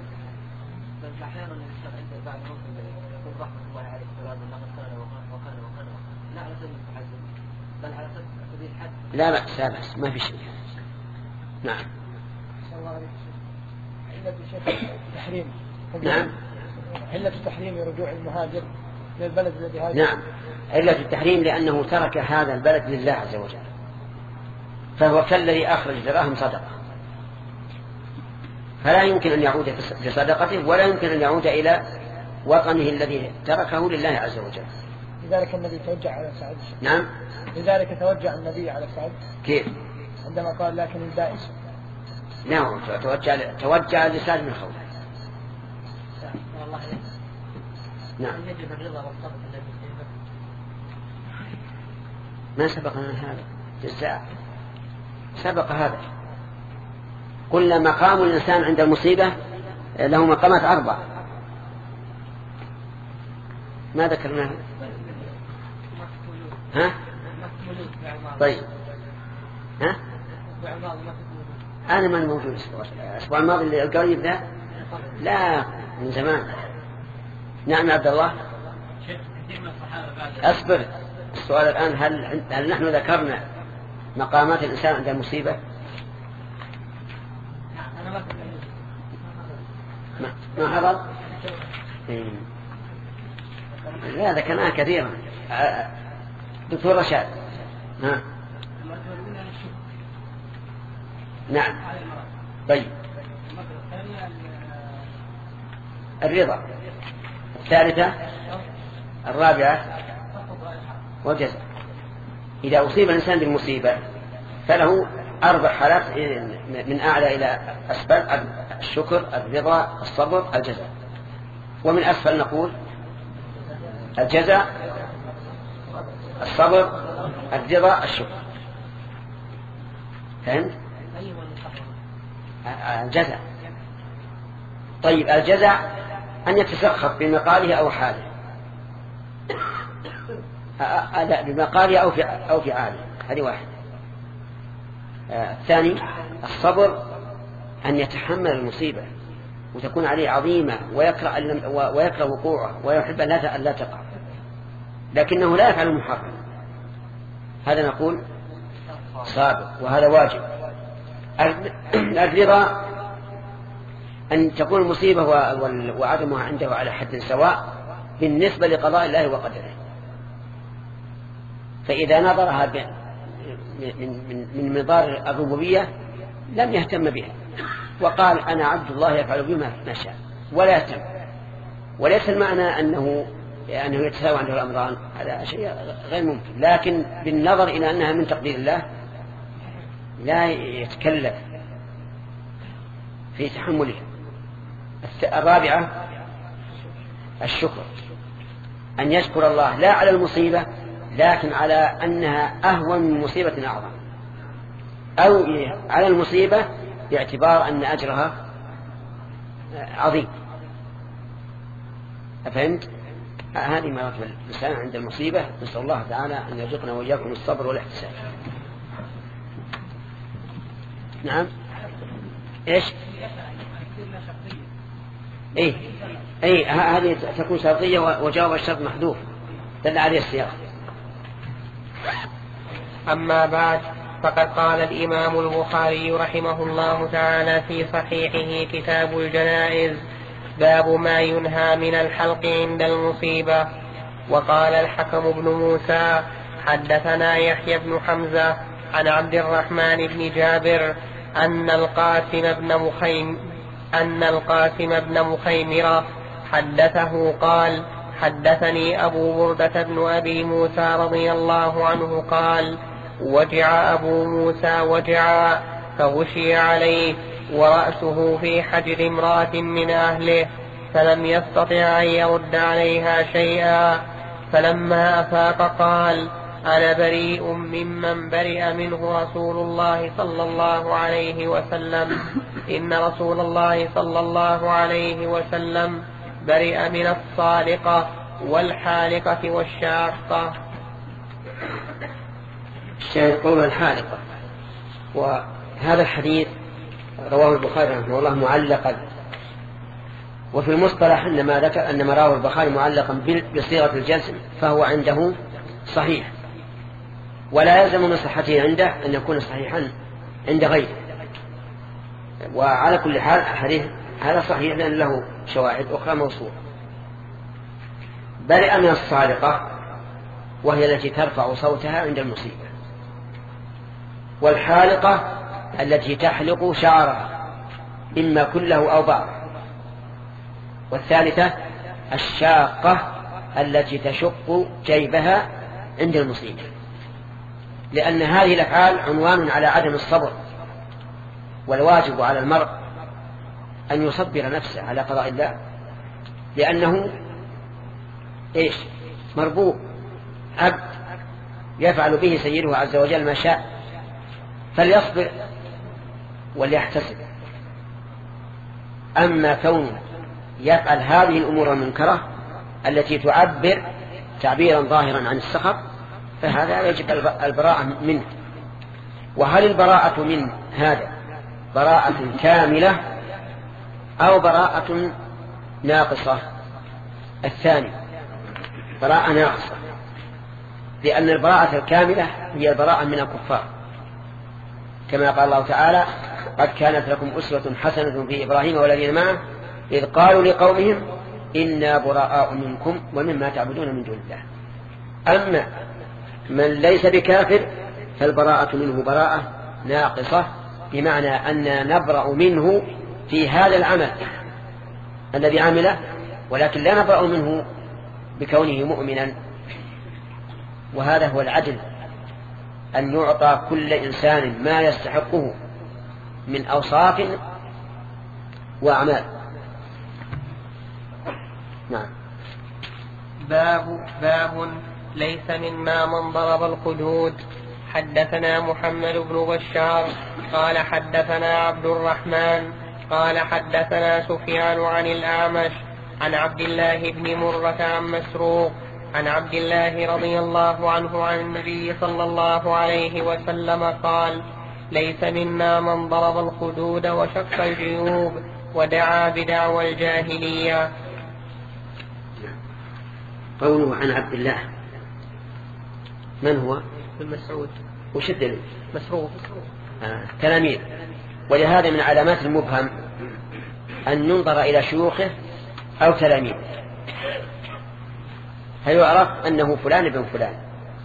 لا بأس، لا بأس، ما في شيء. نعم. تحريم. نعم. علة التحريم رجوع المهاجر للبلد الذي هاجر. نعم، علة التحريم لأنه ترك هذا البلد لله عز وجل، فهو كالذي أخرج دراهم صدقة، فلا يمكن أن يعود بصدقته ولا يمكن أن يعود إلى وطنه الذي تركه لله عز وجل. لذلك النبي توجه على سعد. نعم، لذلك توجه النبي على سعد. كيف؟ عندما قال لكن البائس. نعم، توجه توجه لسعد بن خوله. نعم. ما سبق من هذا جزاء، سبق هذا. قلنا مقام الإنسان عند المصيبة له مقامات أربع، ما ذكرناها؟ ها؟ طيب، ها؟ أنا ما موجود الأسبوع الماضي اللي القريب ذا، لا من زمان. نعم يا عبد الله. أصبر، السؤال الآن هل هل نحن ذكرنا مقامات الإنسان عند المصيبة؟ ما ما حضر؟ لا ذكرناها كثيرا. دكتور رشاد. ها؟ نعم. طيب، الرضا الثالثة الرابعة والجزاء. إذا أصيب الإنسان بالمصيبة فله أربع حالات من أعلى إلى أسفل: الشكر، الرضا، الصبر، الجزاء. ومن أسفل نقول الجزاء، الصبر، الرضا، الشكر. فهمت؟ الجزاء. طيب الجزاء أن يتسخط بمقاله أو حاله، بمقاله أو في أو فعاله، هذه واحد. الثاني الصبر، أن يتحمل المصيبة وتكون عليه عظيمة ويكره ويكره وقوعه ويحب أن لا تقع، لكنه لا يفعل المحرم، هذا نقول صابر، وهذا واجب. الرضا أن تكون المصيبة وعدمها عنده على حد سواء بالنسبة لقضاء الله وقدره، فإذا نظرها من مضار الربوبية لم يهتم بها وقال أنا عبد الله يفعل بما نشاء ولا يهتم. وليس المعنى أنه أنه يتساوى عنده الأمران، هذا شيء غير ممكن، لكن بالنظر إلى أنها من تقدير الله لا يتكلف في تحملها. الرابعة الشكر، أن يشكر الله لا على المصيبة لكن على أنها أهون من مصيبة أعظم، أو على المصيبة باعتبار أن أجرها عظيم. أفهمت؟ هذه مراتب الإنسان عند المصيبة. نسأل الله تعالى أن يرزقنا وإياكم الصبر والاحتساب. نعم. إيش؟ إيه إيه هذه تكون شرطية وجواب الشرط محذوف دل عليه السياق. أما بعد، فقد قال الإمام البخاري رحمه الله تعالى في صحيحه كتاب الجنائز: باب ما ينهى من الحلق عند المصيبة. وقال الحكم بن موسى: حدثنا يحيى بن حمزة عن عبد الرحمن بن جابر أن القاسم بن مخيم أن القاسم بن مخيمرة حدثه قال: حدثني أبو بردة بن أبي موسى رضي الله عنه قال: وجع أبو موسى وجعا فغشي عليه ورأسه في حجر امرأة من أهله فلم يستطع أن يرد عليها شيئا، فلما أفاق قال: أنا بريء ممن برئ منه رسول الله صلى الله عليه وسلم، إن رسول الله صلى الله عليه وسلم برئ من الصالقة والحالقة والشاقة. الشاهد قول الحالقة. وهذا الحديث رواه البخاري رحمه الله معلقا، وفي المصطلح إنما ذكر أن ما رواه البخاري معلقا بصيغة الجزم فهو عنده صحيح، ولا يلزم من صحته عنده أن يكون صحيحا عند غيره. وعلى كل حال الحديث هذا صحيح لأن له شواهد أخرى موصولة. برئ من الصالقة وهي التي ترفع صوتها عند المصيبة، والحالقة التي تحلق شعرها إما كله أو بعض، والثالثة الشاقة التي تشق جيبها عند المصيبة، لأن هذه الأفعال عنوان على عدم الصبر. والواجب على المرء أن يصبر نفسه على قضاء الله، لأنه إيش؟ مربوب، عبد يفعل به سيده عز وجل ما شاء، فليصبر وليحتسب. أما كون يفعل هذه الأمور المنكرة التي تعبر تعبيرا ظاهرا عن السخط فهذا يجب البراءة منه. وهل البراءة من هذا براءة كاملة أو براءة ناقصة؟ الثاني براءة ناقصة، لأن البراءة الكاملة هي البراءة من الكفار، كما قال الله تعالى: قد كانت لكم أسوة حسنة في إبراهيم والذين معه إذ قالوا لقومهم إنا براء منكم ومما تعبدون من دون الله. أما من ليس بكافر فالبراءة منه براءة ناقصة، بمعنى أن نبرأ منه في هذا العمل الذي عمله ولكن لا نبرأ منه بكونه مؤمنا. وهذا هو العدل، أن يعطى كل إنسان ما يستحقه من أوصاف وأعمال. نعم. باب باب ليس منا من ضرب الخدود. حدثنا محمد بن بشار قال حدثنا عبد الرحمن قال حدثنا سفيان عن الأعمش عن عبد الله بن مرة عن مسروق عن عبد الله رضي الله عنه عن النبي صلى الله عليه وسلم قال: ليس منا من ضرب الخدود وشق الجيوب ودعا بدعوى الجاهلية. قوله عن عبد الله، من هو؟ بن مسعود. وش الدليل؟ مسروق. آه. تلاميذ. ولهذا من علامات المبهم أن ينظر إلى شيوخه أو تلاميذ فيعرف أنه فلان ابن فلان.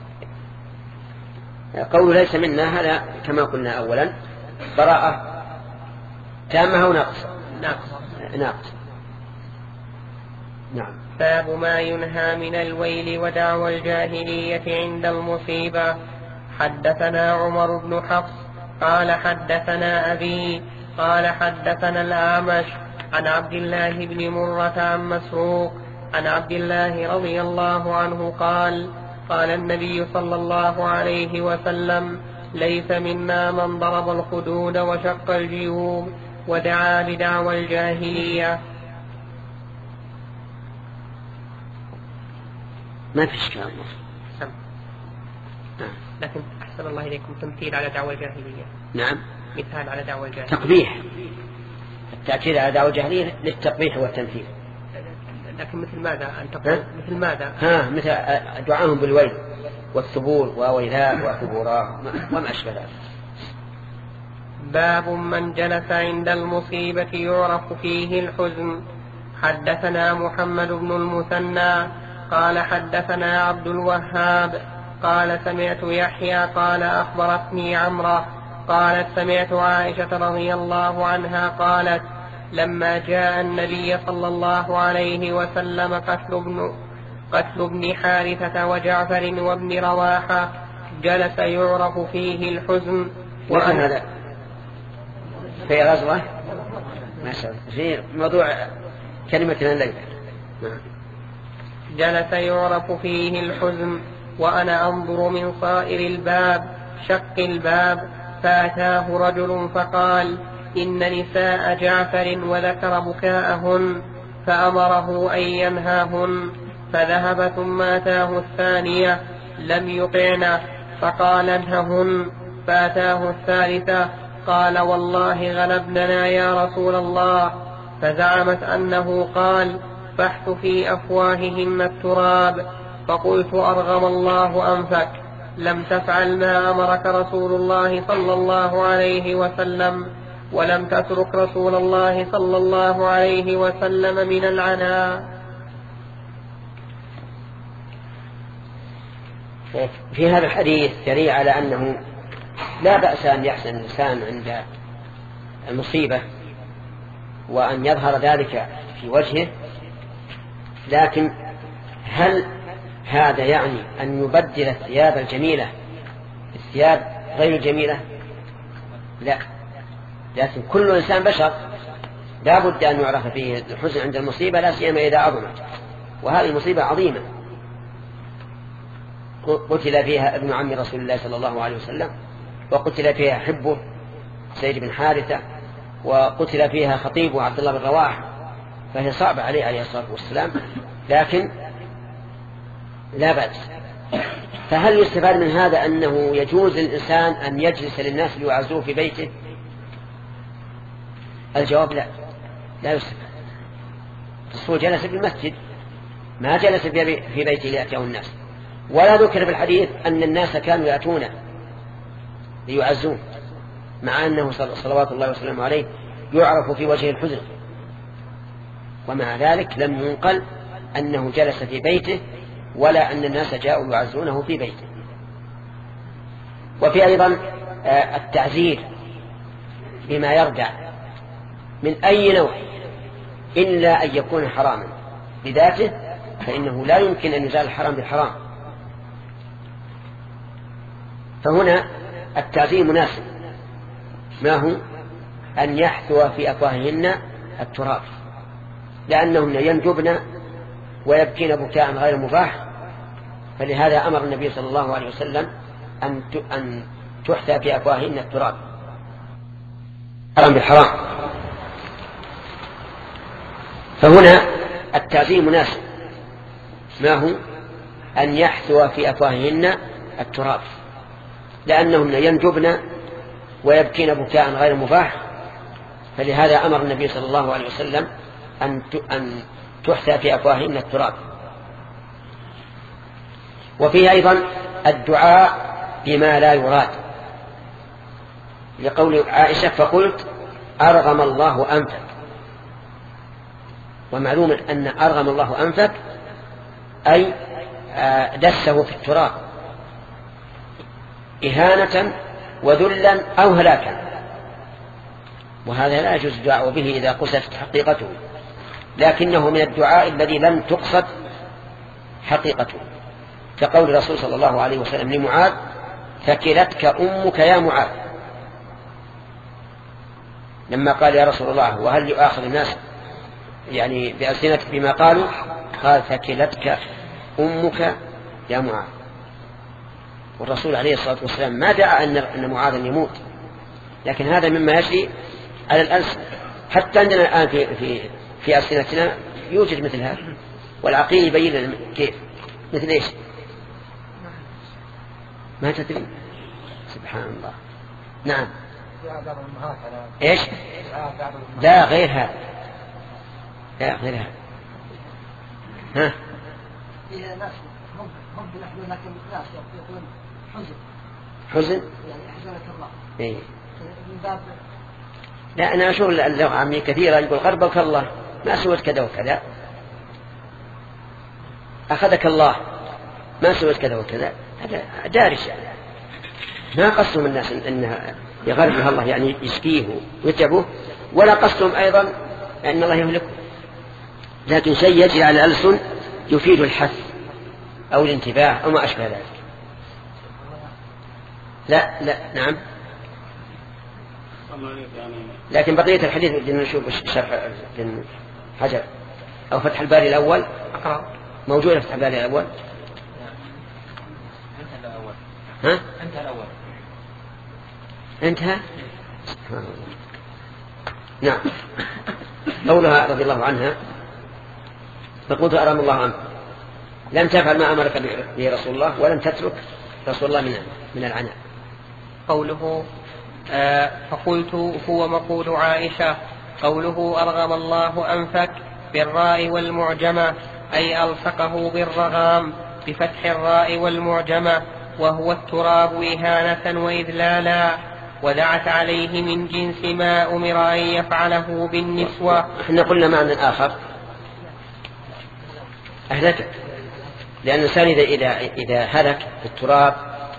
قوله ليس منا هذا كما قلنا أولا براءة تامة أو ناقصة؟ ناقصة. ناقصة. نعم. باب ما ينهى من الويل ودعوى الجاهلية عند المصيبة. حدثنا عمر بن حفص قال حدثنا أبي قال حدثنا الأعمش عن عبد الله بن مرة عن مسروق عن عبد الله رضي الله عنه قال: قال النبي صلى الله عليه وسلم: ليس منا من ضرب الخدود وشق الجيوب ودعا بدعوى الجاهلية. ما في إشكال. سم. لكن أحسن الله إليكم تمثيل على دعوى الجاهلية. نعم. مثال على دعوى الجاهلية. تقبيح. التأكيد على دعوى الجاهلية للتقبيح والتمثيل. لكن مثل ماذا أن تقول؟ مثل ماذا؟ ها مثل دعاهم بالويل والثبور وويلاه وثبوراه وما أشبه ذلك. باب من جلس عند المصيبة يعرف فيه الحزن. حدثنا محمد بن المثنى قال حدثنا عبد الوهاب قال سمعت يحيى قال أخبرتني عمرة قالت سمعت عائشة رضي الله عنها قالت: لما جاء النبي صلى الله عليه وسلم قتل ابن, قتل ابن حارثة وجعفر وابن رواحة جلس يعرف فيه الحزن. وأنا هذا في غزوة ما شاء الله في موضوع كلمة الليلة. جلس يعرف فيه الحزن وأنا أنظر من صائر الباب شق الباب فأتاه رجل فقال: إن نساء جعفر وذكر بكاءهن فأمره أن ينهاهن، فذهب ثم أتاه الثانية لم يطعن فقال: انههن، فأتاه الثالثة قال: والله غلبننا يا رسول الله، فزعمت أنه قال: فاحث في أفواههن التراب، فقلت: أرغم الله أنفك، لم تفعل ما أمرك رسول الله صلى الله عليه وسلم، ولم تترك رسول الله صلى الله عليه وسلم من العناء. في هذا الحديث دليل على أنه لا بأس أن يحزن الإنسان عند المصيبة وأن يظهر ذلك في وجهه، لكن هل هذا يعني أن يبدل الثياب الجميلة الثياب غير الجميلة؟ لا، لكن كل إنسان بشر لا بد أن يعرف فيه الحزن عند المصيبة، لا سيما إذا عظمت، وهذه مصيبة عظيمة قتل فيها ابن عم رسول الله صلى الله عليه وسلم، وقتل فيها حبه سيد بن حارثة، وقتل فيها خطيبه عبد الله بن رواحة، فهي صعبة عليه عليه الصلاة والسلام، لكن لا بأس. فهل يستفاد من هذا أنه يجوز للإنسان أن يجلس للناس ليعزوه في بيته؟ الجواب لا، لا يستفاد. الرسول جلس في المسجد، ما جلس في بيته ليأتيه الناس، ولا ذكر في الحديث أن الناس كانوا يأتونه ليعزوه، مع أنه صلوات الله وسلامه عليه يعرف في وجه الحزن، ومع ذلك لم ينقل أنه جلس في بيته ولا أن الناس جاءوا يعزونه في بيته. وفي أيضا التعزير بما يرجع من أي نوع إلا أن يكون حراما، بذاته فإنه لا يمكن أن يزال الحرام بالحرام. فهنا التعظيم مناسب، ما هو أن يحثو في أفواههن التراب، لأنهن ينجبن ويبكين بكاء غير مباح، فلهذا أمر النبي صلى الله عليه وسلم أن تحثى في أفواههن التراب حرام بالحرام. فهنا التعظيم مناسب، ما هو أن يحثو في أفواههن التراب، لأنهن ينجبن ويبكين بكاء غير مباح، فلهذا أمر النبي صلى الله عليه وسلم أن تحثى في أفواههن التراب. وفيه أيضا الدعاء بما لا يراد، لقول عائشة فقلت أرغم الله أنفك. ومعلوم أن أرغم الله أنفك أي دسه في التراب إهانة وذلا أو هلاكا، وهذا لا يجوز الدعاء به إذا قصدت حقيقته، لكنه من الدعاء الذي لم تقصد حقيقته، كقول الرسول صلى الله عليه وسلم لمعاذ ثكلتك أمك يا معاذ، لما قال يا رسول الله وهل يؤاخذ الناس يعني بألسنتك بما قالوا، قال ثكلتك أمك يا معاذ. والرسول عليه الصلاة والسلام ما دعا أن معاذ يموت، لكن هذا مما يجري على الألسن، حتى عندنا الآن في, في, في ألسنتنا يوجد مثل هذا، والعقيل يبين لنا كيف. مثل إيش؟ ما تدري؟ سبحان الله. نعم. إيش؟ لا غير هذا، لا غير هذا. ها؟ حزن يعني أحزنك الله. إيه. لا أنا أشوف اللغة عامية كثيرة، يقول غربك الله ما سوت كذا وكذا، أخذك الله ما سوت كذا وكذا، هذا دارش يعني. ما قصدهم الناس إنها يغربها الله يعني يسكيه ويتعبه، ولا قصدهم أيضا أن الله يهلكه، لكن شيء يجري على الألسن يفيد الحث أو الانتباه أو ما أشبه ذلك. لا لا نعم. لكن بقية الحديث بدنا نشوف شرح ابن حجر أو فتح الباري الأول موجودة. فتح الباري الأول ها؟ انتهى الأول انتهى. سبحان الله. نعم. قولها رضي الله عنها فقلت أرام الله عنك لم تفعل ما أمرك به رسول الله ولم تترك رسول الله من من العناء. قوله آه فقلت هو مقول عائشة. قوله أرغم الله أنفك بالراء والمعجمة أي ألصقه بالرغام بفتح الراء والمعجمة، وهو التراب إهانة وإذلالا، ودعت عليه من جنس ما أمر أن يفعله بالنسوة. احنا قلنا معنى آخر أهلكت، لأن الإنسان إذا, إذا, إذا هلك في التراب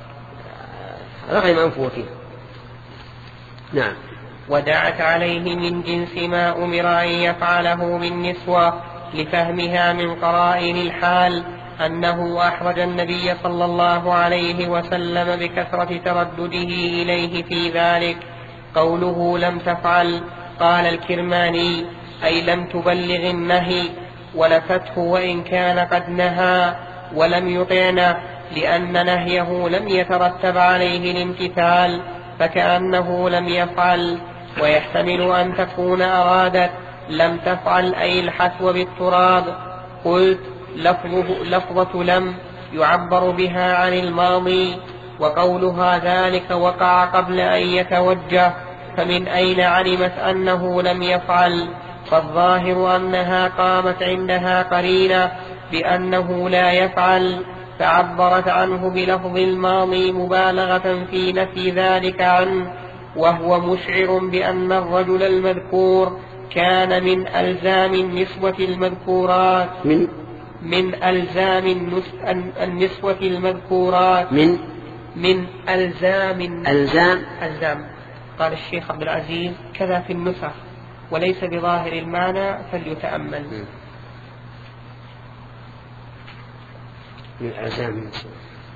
رغم أنفه فيه. نعم. ودعت عليه من جنس ما أمر أن يفعله بالنسوة، لفهمها من قرائن الحال أنه أحرج النبي صلى الله عليه وسلم بكثرة تردده إليه في ذلك. قوله لم تفعل قال الكرماني أي لم تبلغ النهي، ولفته وإن كان قد نهى ولم يطعن، لأن نهيه لم يترتب عليه الامتثال فكأنه لم يفعل. ويحتمل أن تكون أرادت لم تفعل أي الحثو بالتراب. قلت لفظه لفظة لم يعبر بها عن الماضي، وقولها ذلك وقع قبل أن يتوجه، فمن أين علمت أنه لم يفعل؟ فالظاهر أنها قامت عندها قرينة بأنه لا يفعل، فعبرت عنه بلفظ الماضي مبالغة في نفي ذلك عنه، وهو مشعر بأن الرجل المذكور كان من ألزام النسوة المذكورات من من ألزام النسوة المذكورات من من ألزام ألزام ألزام قال الشيخ عبد العزيز كذا في النسخ وليس بظاهر المعنى فليتأمل. من إلزام النسوة،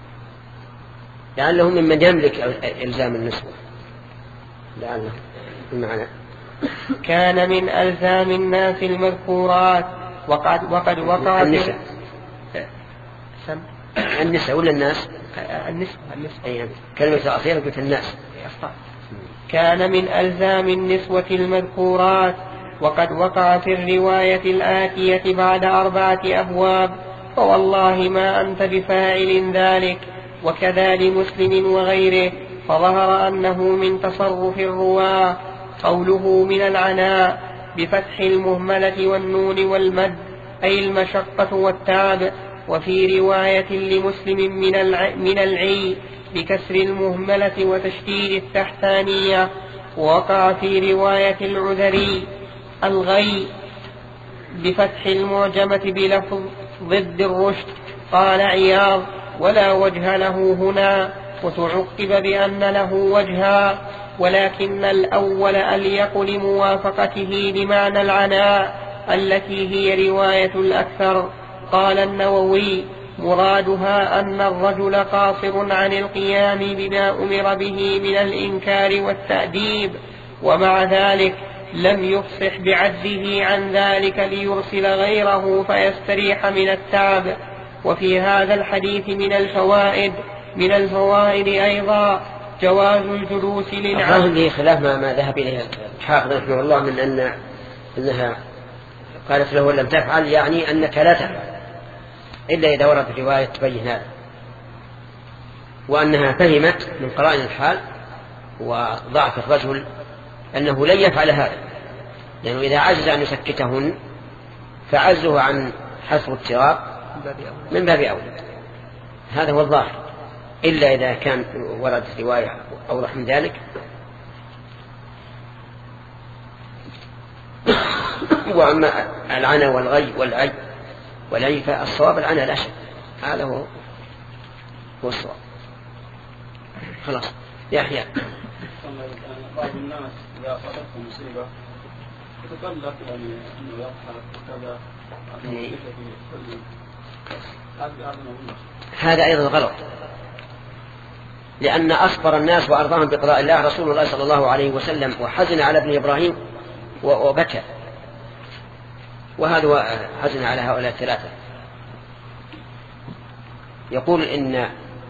لعله ممن يملك إلزام النسوة، لعله المعنى. كان من ألزام الناس المذكورات وقد وقد وقع النساء النساء ولا الناس؟ النساء النساء أي كلمة أصيلة قلت الناس. كان من ألزام النسوة المذكورات وقد وقع في الرواية الآتية بعد أربعة أبواب، فوالله ما أنت بفاعل ذلك، وكذا لمسلم وغيره، فظهر أنه من تصرف الرواة. قوله من العناء بفتح المهملة والنون والمد أي المشقة والتعب، وفي رواية لمسلم من الع... من العي بكسر المهملة وتشديد التحتانية. ووقع في رواية العذري الغي بفتح المعجمة بلفظ ضد الرشد. قال عياض ولا وجه له هنا، وتعقب بأن له وجها، ولكن الأول أليق لموافقته بمعنى العناء التي هي رواية الأكثر. قال النووي مرادها أن الرجل قاصر عن القيام بما أمر به من الإنكار والتأديب، ومع ذلك لم يفصح بعجزه عن ذلك ليرسل غيره فيستريح من التعب. وفي هذا الحديث من الفوائد من الفوائد أيضا جواز الجلوس للعبد. هذه خلاف ما, ما ذهب إليه الحافظ رحمه الله من أن أنها قالت له لم تفعل، يعني أنك لا تفعل إلا إذا ورد الرواية تبين هذا، وأنها فهمت من قرائن الحال وضعف الرجل أنه لن يفعل هذا، لأنه إذا عجز أن يسكتهن فعجزه عن حصر اضطراب من باب أولى. هذا هو الظاهر، إلا إذا كان ورد رواية أوضح من ذلك. وأما العنى والغي والعي والعي فالصواب العنى لا شك، هذا هو هو الصواب. خلاص يا أحياء. بعض الناس إذا أصابتهم مصيبة يتكلف يعني أنه يضحك كذا، هذا أيضا غلط، لأن أصبر الناس وأرضاهم بقضاء الله رسول الله صلى الله عليه وسلم، وحزن على ابن إبراهيم وبكى، وهذا حزن على هؤلاء الثلاثة. يقول إن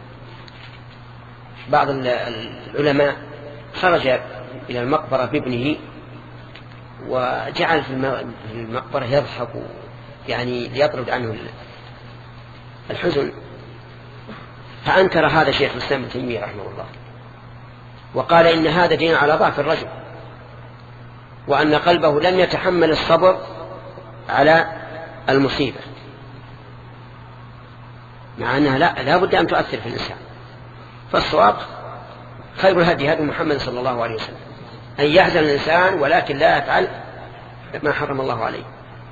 بعض العلماء خرج إلى المقبرة بابنه وجعل في المقبرة يضحك يعني ليطرد عنه الحزن، فأنكر هذا شيخ الإسلام ابن تيمية رحمه الله، وقال إن هذا دين على ضعف الرجل، وأن قلبه لم يتحمل الصبر على المصيبة، مع أنها لا, لا بد أن تؤثر في الإنسان. فالصواب خير الهدي هدي محمد صلى الله عليه وسلم، أن يحزن الإنسان ولكن لا يفعل ما حرم الله عليه.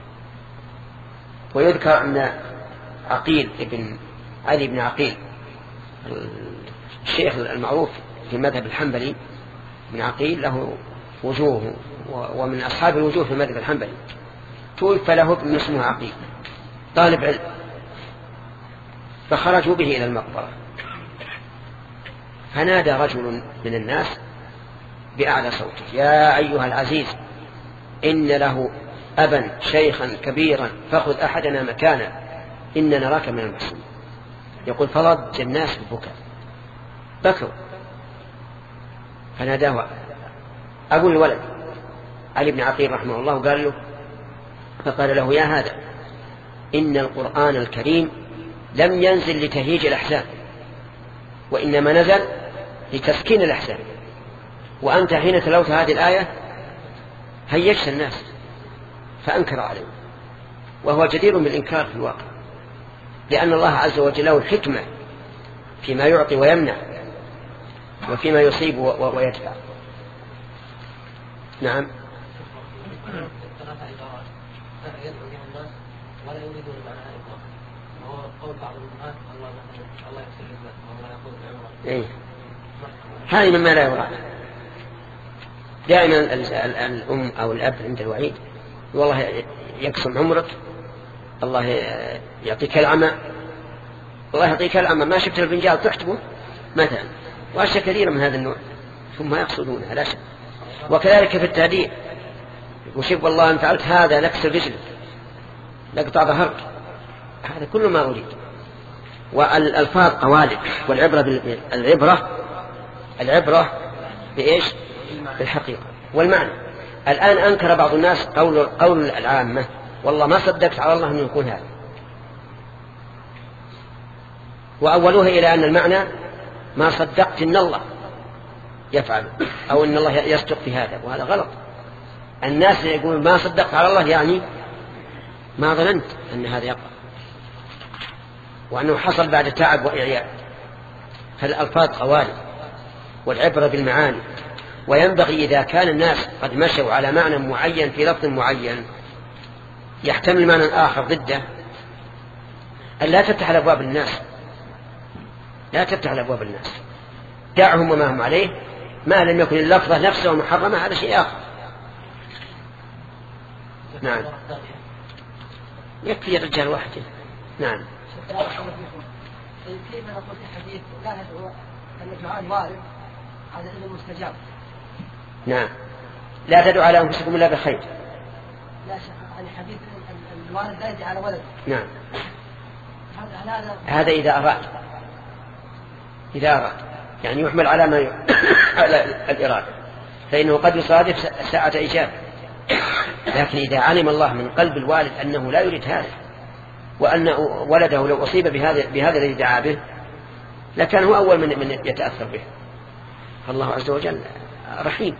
ويذكر أن عقيل ابن علي بن عقيل الشيخ المعروف في المذهب الحنبلي بن عقيل له وجوه، ومن أصحاب الوجوه في المذهب الحنبلي، توفى له ابن اسمه عقيل طالب علم، فخرجوا به إلى المقبرة، فنادى رجل من الناس بأعلى صوته يا أيها العزيز إن له أبا شيخا كبيرا فخذ أحدنا مكانا إن نراك من المحسنين. يقول فضج الناس بالبكاء بكوا، فناداه أبو الولد علي بن عقيل رحمه الله قال له فقال له يا هذا إن القرآن الكريم لم ينزل لتهيج الأحزان، وإنما نزل لتسكين الأحزان، وأنت حين تلوت هذه الآية هيجت الناس، فأنكر عليه، وهو جدير بالإنكار في الواقع، لأن الله عز وجل له الحكمة فيما يعطي ويمنع وفيما يصيب ويدفع. نعم. إيه. هذه مما لا يراد. دائما الأم أو الأب عند الوعيد والله يقسم عمرك، الله يعطيك العمى، الله يعطيك الأمر ما شفت الفنجان تحتبه مثلا، وأشياء كثيرة من هذا النوع ثم يقصدونها لا شك. وكذلك في التهديد، وشف والله أن فعلت هذا لكسر رجلك لقطع ظهرك، هذا كل ما أريد. والألفاظ قوالب، والعبرة العبرة العبرة بإيش؟ بالحقيقة والمعنى. الآن أنكر بعض الناس قول قول العامة والله ما صدقت على الله أن يكون هذا، وأولوها إلى أن المعنى ما صدقت إن الله يفعل أو إن الله يصدق في هذا، وهذا غلط. الناس يقول ما صدقت على الله يعني ما ظننت أن هذا يقع، وأنه حصل بعد تعب وإعياء. فالألفاظ قوالب والعبرة بالمعاني. وينبغي إذا كان الناس قد مشوا على معنى معين في لفظ معين يحتمل معنى آخر ضده أن لا تفتح الأبواب الناس، لا تفتح الأبواب الناس، دعهم وما هم عليه، ما لم يكن اللفظة نفسه محرمة هذا شيء آخر. نعم يكفي الرجال واحد. نعم كيف نقول في حديث لا ندعو أن الدعاء وارد هذا إذن مستجاب؟ نعم لا تدعو على أنفسكم إلا بخير. لا شك عن حديث الوالد لا يدعي على ولد. نعم هذا هذا إذا أراد، إذا أراد يعني يحمل على ما ي... على الإرادة، فإنه قد يصادف ساعة إجابة. لكن إذا علم الله من قلب الوالد أنه لا يريد هذا، وأن ولده لو أصيب بهذا بهذا الذي دعا به لكان هو أول من, من يتأثر به. فالله عز وجل رحيم.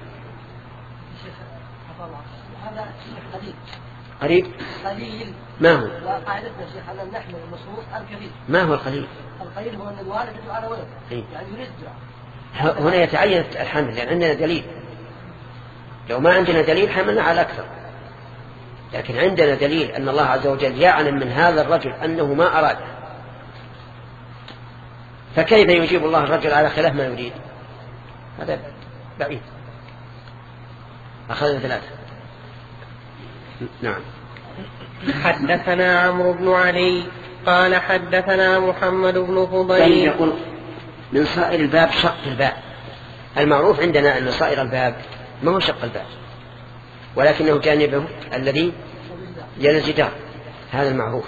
هذا قليل قريب قليل ما هو؟ وقاعدتنا شيخ أن نحمل النصوص الكثير. ما هو القليل؟ القليل هو أن الوالد يدعو على ولده إيه؟ يعني يريد الدعاء. هنا يتعين الحمل لأن عندنا دليل. لو ما عندنا دليل حملنا على أكثر، لكن عندنا دليل أن الله عز وجل يعلم من هذا الرجل أنه ما أراد، فكيف يجيب الله الرجل على خلاف ما يريد؟ هذا بعيد. أخذنا ثلاثة. نعم. حدثنا عمرو بن علي قال حدثنا محمد بن فضيل. يقول من صائر الباب شق الباب. المعروف عندنا أن صائر الباب ما هو شق الباب ولكنه جانبه الذي يلي الجدار، هذا المعروف.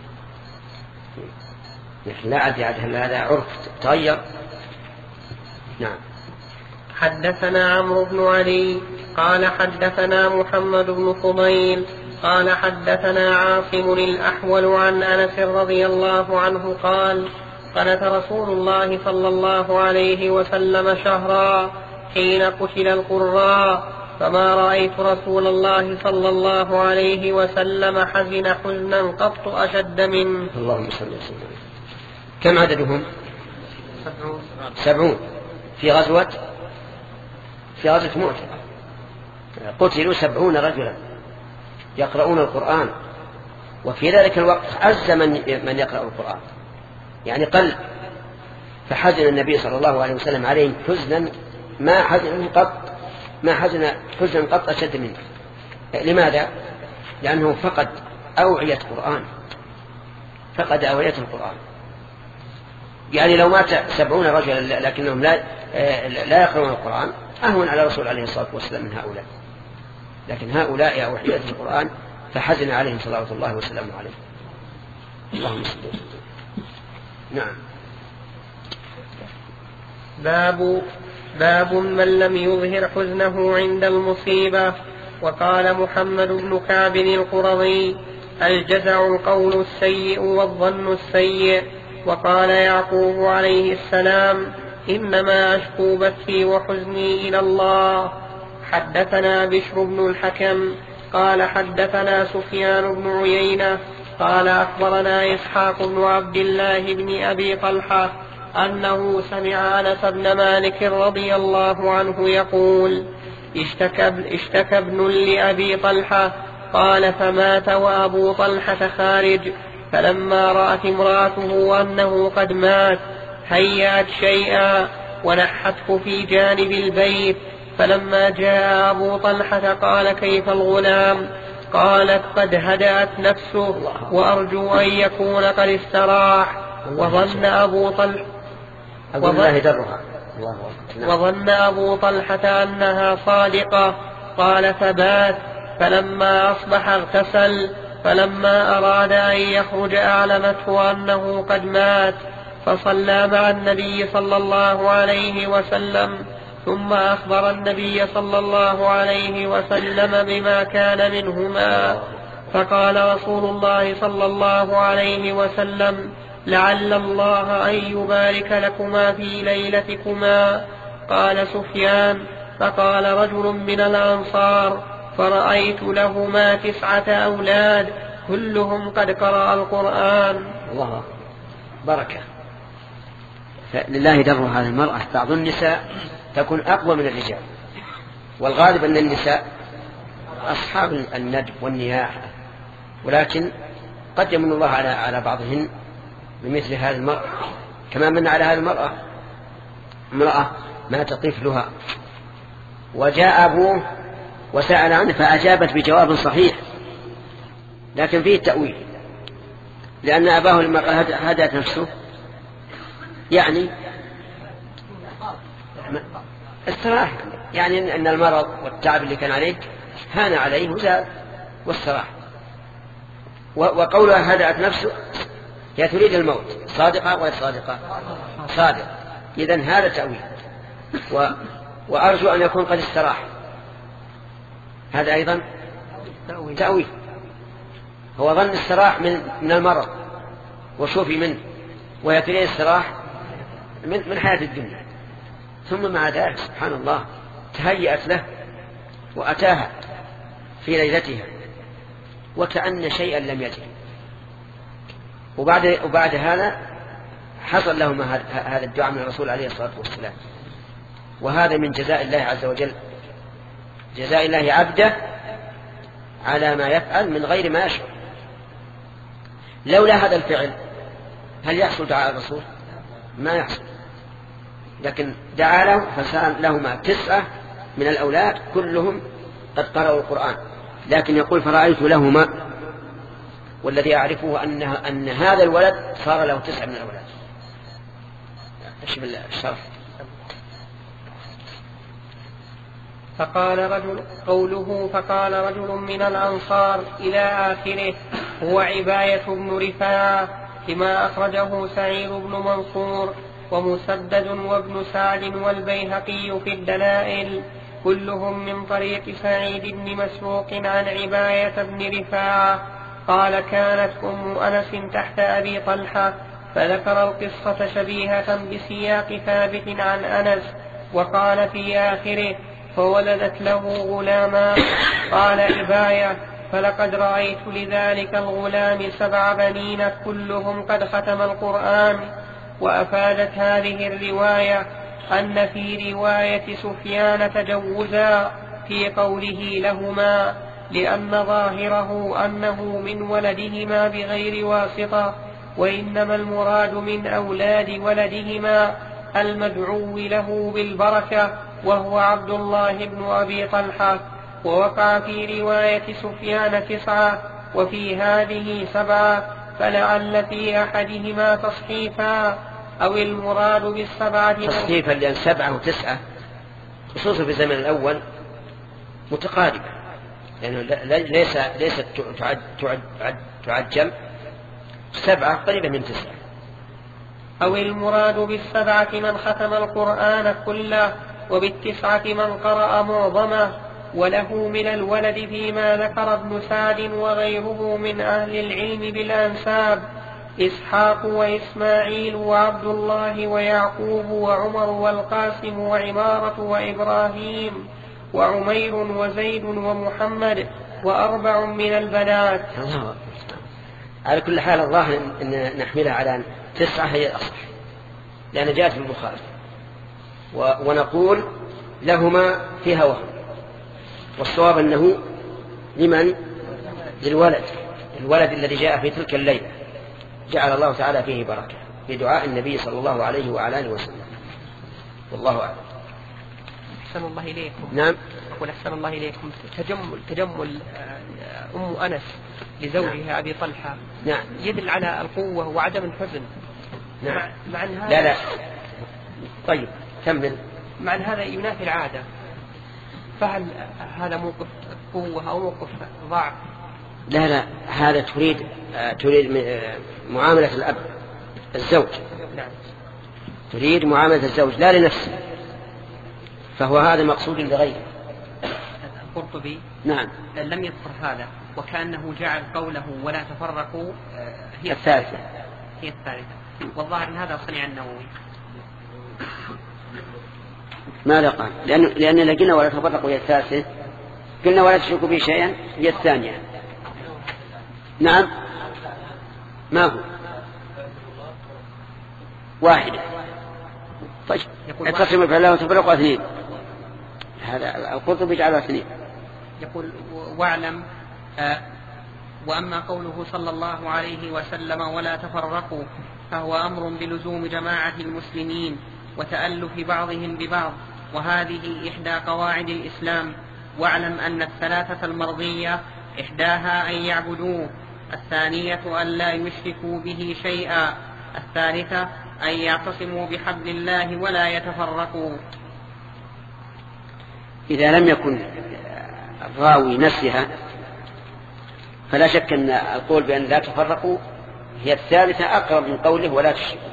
لا أدري هل هذا عرف تغير. نعم. حدثنا عمرو بن علي قال حدثنا محمد بن فضيل قال حدثنا عاصم الأحول عن أنس رضي الله عنه قال قنت رسول الله صلى الله عليه وسلم شهرا حين قتل القراء، فما رأيت رسول الله صلى الله عليه وسلم حزن حزنا قط أشد منه. اللهم صل وسلم. كم عددهم؟ سبعون. سبعون في غزوة في غزوة مؤتة قتلوا سبعون رجلا يقرؤون القرآن، وفي ذلك الوقت عز من من يقرأ القرآن يعني قل، فحزن النبي صلى الله عليه وسلم عليهم حزنا ما حزن قط ما حزن حزنا قط أشد منه. لماذا؟ لأنه فقد أوعية القرآن، فقد أوعية القرآن. يعني لو مات سبعون رجلا لكنهم لا لا يقرؤون القرآن أهون على رسول عليه الصلاة والسلام من هؤلاء، لكن هؤلاء أوعية القرآن فحزن عليهم صلوات الله وسلامه عليه. اللهم صل وسلم. نعم. باب باب من لم يظهر حزنه عند المصيبة. وقال محمد بن كعب القرظي الجزع القول السيء والظن السيء. وقال يعقوب عليه السلام إنما أشكو بثي وحزني إلى الله. حدثنا بشر بن الحكم قال حدثنا سفيان بن عيينة قال أخبرنا إسحاق بن عبد الله بن أبي طلحة أنه سمع أنس بن مالك رضي الله عنه يقول اشتكى, اشتكى ابن لأبي طلحة قال فمات وأبو طلحة خارج، فلما رأت امرأته أنه قد مات هيأت شيئا ونحته في جانب البيت، فلما جاء أبو طلحة قال كيف الغلام؟ قالت قد هدأت نفسه وأرجو أن يكون قد استراح. وظن أبو طلحة وظن أبو طلحة أنها صادقة. قال ثبات: فلما أصبح اغتسل، فلما أراد أن يخرج أعلمته أنه قد مات، فصلى مع النبي صلى الله عليه وسلم، ثم أخبر النبي صلى الله عليه وسلم بما كان منهما. فقال رسول الله صلى الله عليه وسلم: لعل الله أن يبارك لكما في ليلتكما. قال سفيان: فقال رجل من الأنصار: فرأيت لهما تسعة أولاد كلهم قد قرأ القرآن. الله بركة. لله در هذه المرأة. بعض النساء تكون أقوى من الرجال، والغالب أن النساء أصحاب الندب والنياحة، ولكن قد يمن الله على على بعضهن بمثل هذه المرأة، كما من على هذه المرأة امرأة مات طفلها وجاء أبوه وسأل عنه فأجابت بجواب صحيح، لكن فيه التأويل، لأن أباه لما قال هدأت نفسه يعني استراح، يعني أن المرض والتعب اللي كان عليه هان عليه وزاد واستراح. وقولها هدأت نفسه هي تريد الموت. صادقة ولا صادقة؟ صادقة. إذن هذا تأويل، و... وأرجو أن يكون قد استراح. هذا أيضا تأويل. هو ظن استراح من من المرض وشوفي منه، وهي تريد استراح من من حياة الدنيا، ثم مع ذلك سبحان الله تهيأت له وأتاها في ليلتها وكأن شيئا لم يجري. وبعد وبعد هذا حصل لهما هذا الدعاء من الرسول عليه الصلاة والسلام. وهذا من جزاء الله عز وجل، جزاء الله عبده على ما يفعل من غير ما يشعر. لولا هذا الفعل هل يحصل دعاء الرسول؟ ما يحصل. لكن دعا له فسأل لهما تسعة من الأولاد كلهم قد قرأوا القرآن. لكن يقول: فرأيت لهما، والذي أعرفه أنها أن هذا الولد صار له تسعة من الأولاد. أشبه الشرح. فقال رجل قوله فقال رجل من الأنصار إلى آخره هو عباية بن رفاعة، لما أخرجه سعيد بن منصور ومسدد وابن سعد والبيهقي في الدلائل، كلهم من طريق سعيد بن مسروق عن عباية بن رفاعة قال: كانت أم أنس تحت أبي طلحة، فذكر القصة شبيهة بسياق ثابت عن أنس، وقال في آخره: فولدت له غلاما. قال عباية: فلقد رأيت لذلك الغلام سبع بنين كلهم قد ختم القرآن. وأفادت هذه الرواية أن في رواية سفيان تجوزا في قوله لهما، لأن ظاهره أنه من ولدهما بغير واسطة، وإنما المراد من أولاد ولدهما المدعو له بالبركة وهو عبد الله بن أبي طلحة. ووقع في رواية سفيان تسعة وفي هذه سبعة، فلعل في أحدهما تصحيفا أو المراد بالسبعة تصحيفا، لأن سبعة وتسعة خصوصا في الزمن الأول متقاربة، لأنه ليس ليست تعد تعد تعد تعجم. سبعة قريبة من تسعة. أو المراد بالسبعة من ختم القرآن كله، وبالتسعة من قرأ معظمه. وله من الولد فيما ذكر ابن سعد وغيره من أهل العلم بالأنساب إسحاق وإسماعيل وعبد الله ويعقوب وعمر والقاسم وعمارة وإبراهيم وعمير وزيد ومحمد وأربع من البنات. على كل حال الله إن نحملها على تسعة هي الأصح، لأن جاءت في البخاري. ونقول لهما فيها وهم، والصواب أنه لمن؟ للولد، الولد الذي جاء في تلك الليلة جعل الله تعالى فيه بركة بدعاء النبي صلى الله عليه وعلى آله وسلم. والله أعلم. أحسن الله إليكم. نعم. أقول أحسن الله إليكم. تجمل تجمل أم أنس لزوجها أبي طلحة نعم. يدل على القوة وعدم الحزن. نعم. مع أن هذا لا لا طيب كمل. مع أن هذا ينافي العادة، فهل هذا موقف قوة أو موقف ضعف؟ لا لا هذا تريد تريد معاملة الأب الزوج. نعم. تريد معاملة الزوج لا لنفسه، فهو هذا مقصود لغيره. القرطبي نعم لم يذكر هذا، وكأنه جعل قوله ولا تفرقوا هي الثالثة هي الثالثة، والظاهر هذا صنع النووي. ماذا قال؟ لأن لأن لقينا ولا تفرقوا هي الثالثة، قلنا ولا تشركوا به شيئا هي الثانية. نعم ما هو واحدة. طيب اتصموا بالله وتفرقوا اثنين، هذا القرطبي جعلها اثنين. يقول واعلم آه وأما قوله صلى الله عليه وسلم ولا تفرقوا فهو أمر بلزوم جماعة المسلمين وتألف بعضهم ببعض، وهذه إحدى قواعد الإسلام. واعلم أن الثلاثة المرضية إحداها أن يعبدوه، الثانية أن لا يشركوا به شيئا، الثالثة أن يعتصموا بحبل الله ولا يتفرقوا. إذا لم يكن الراوي نسيها فلا شك أن القول بأن لا تفرقوا هي الثالثة أقرب من قوله ولا تشركوا،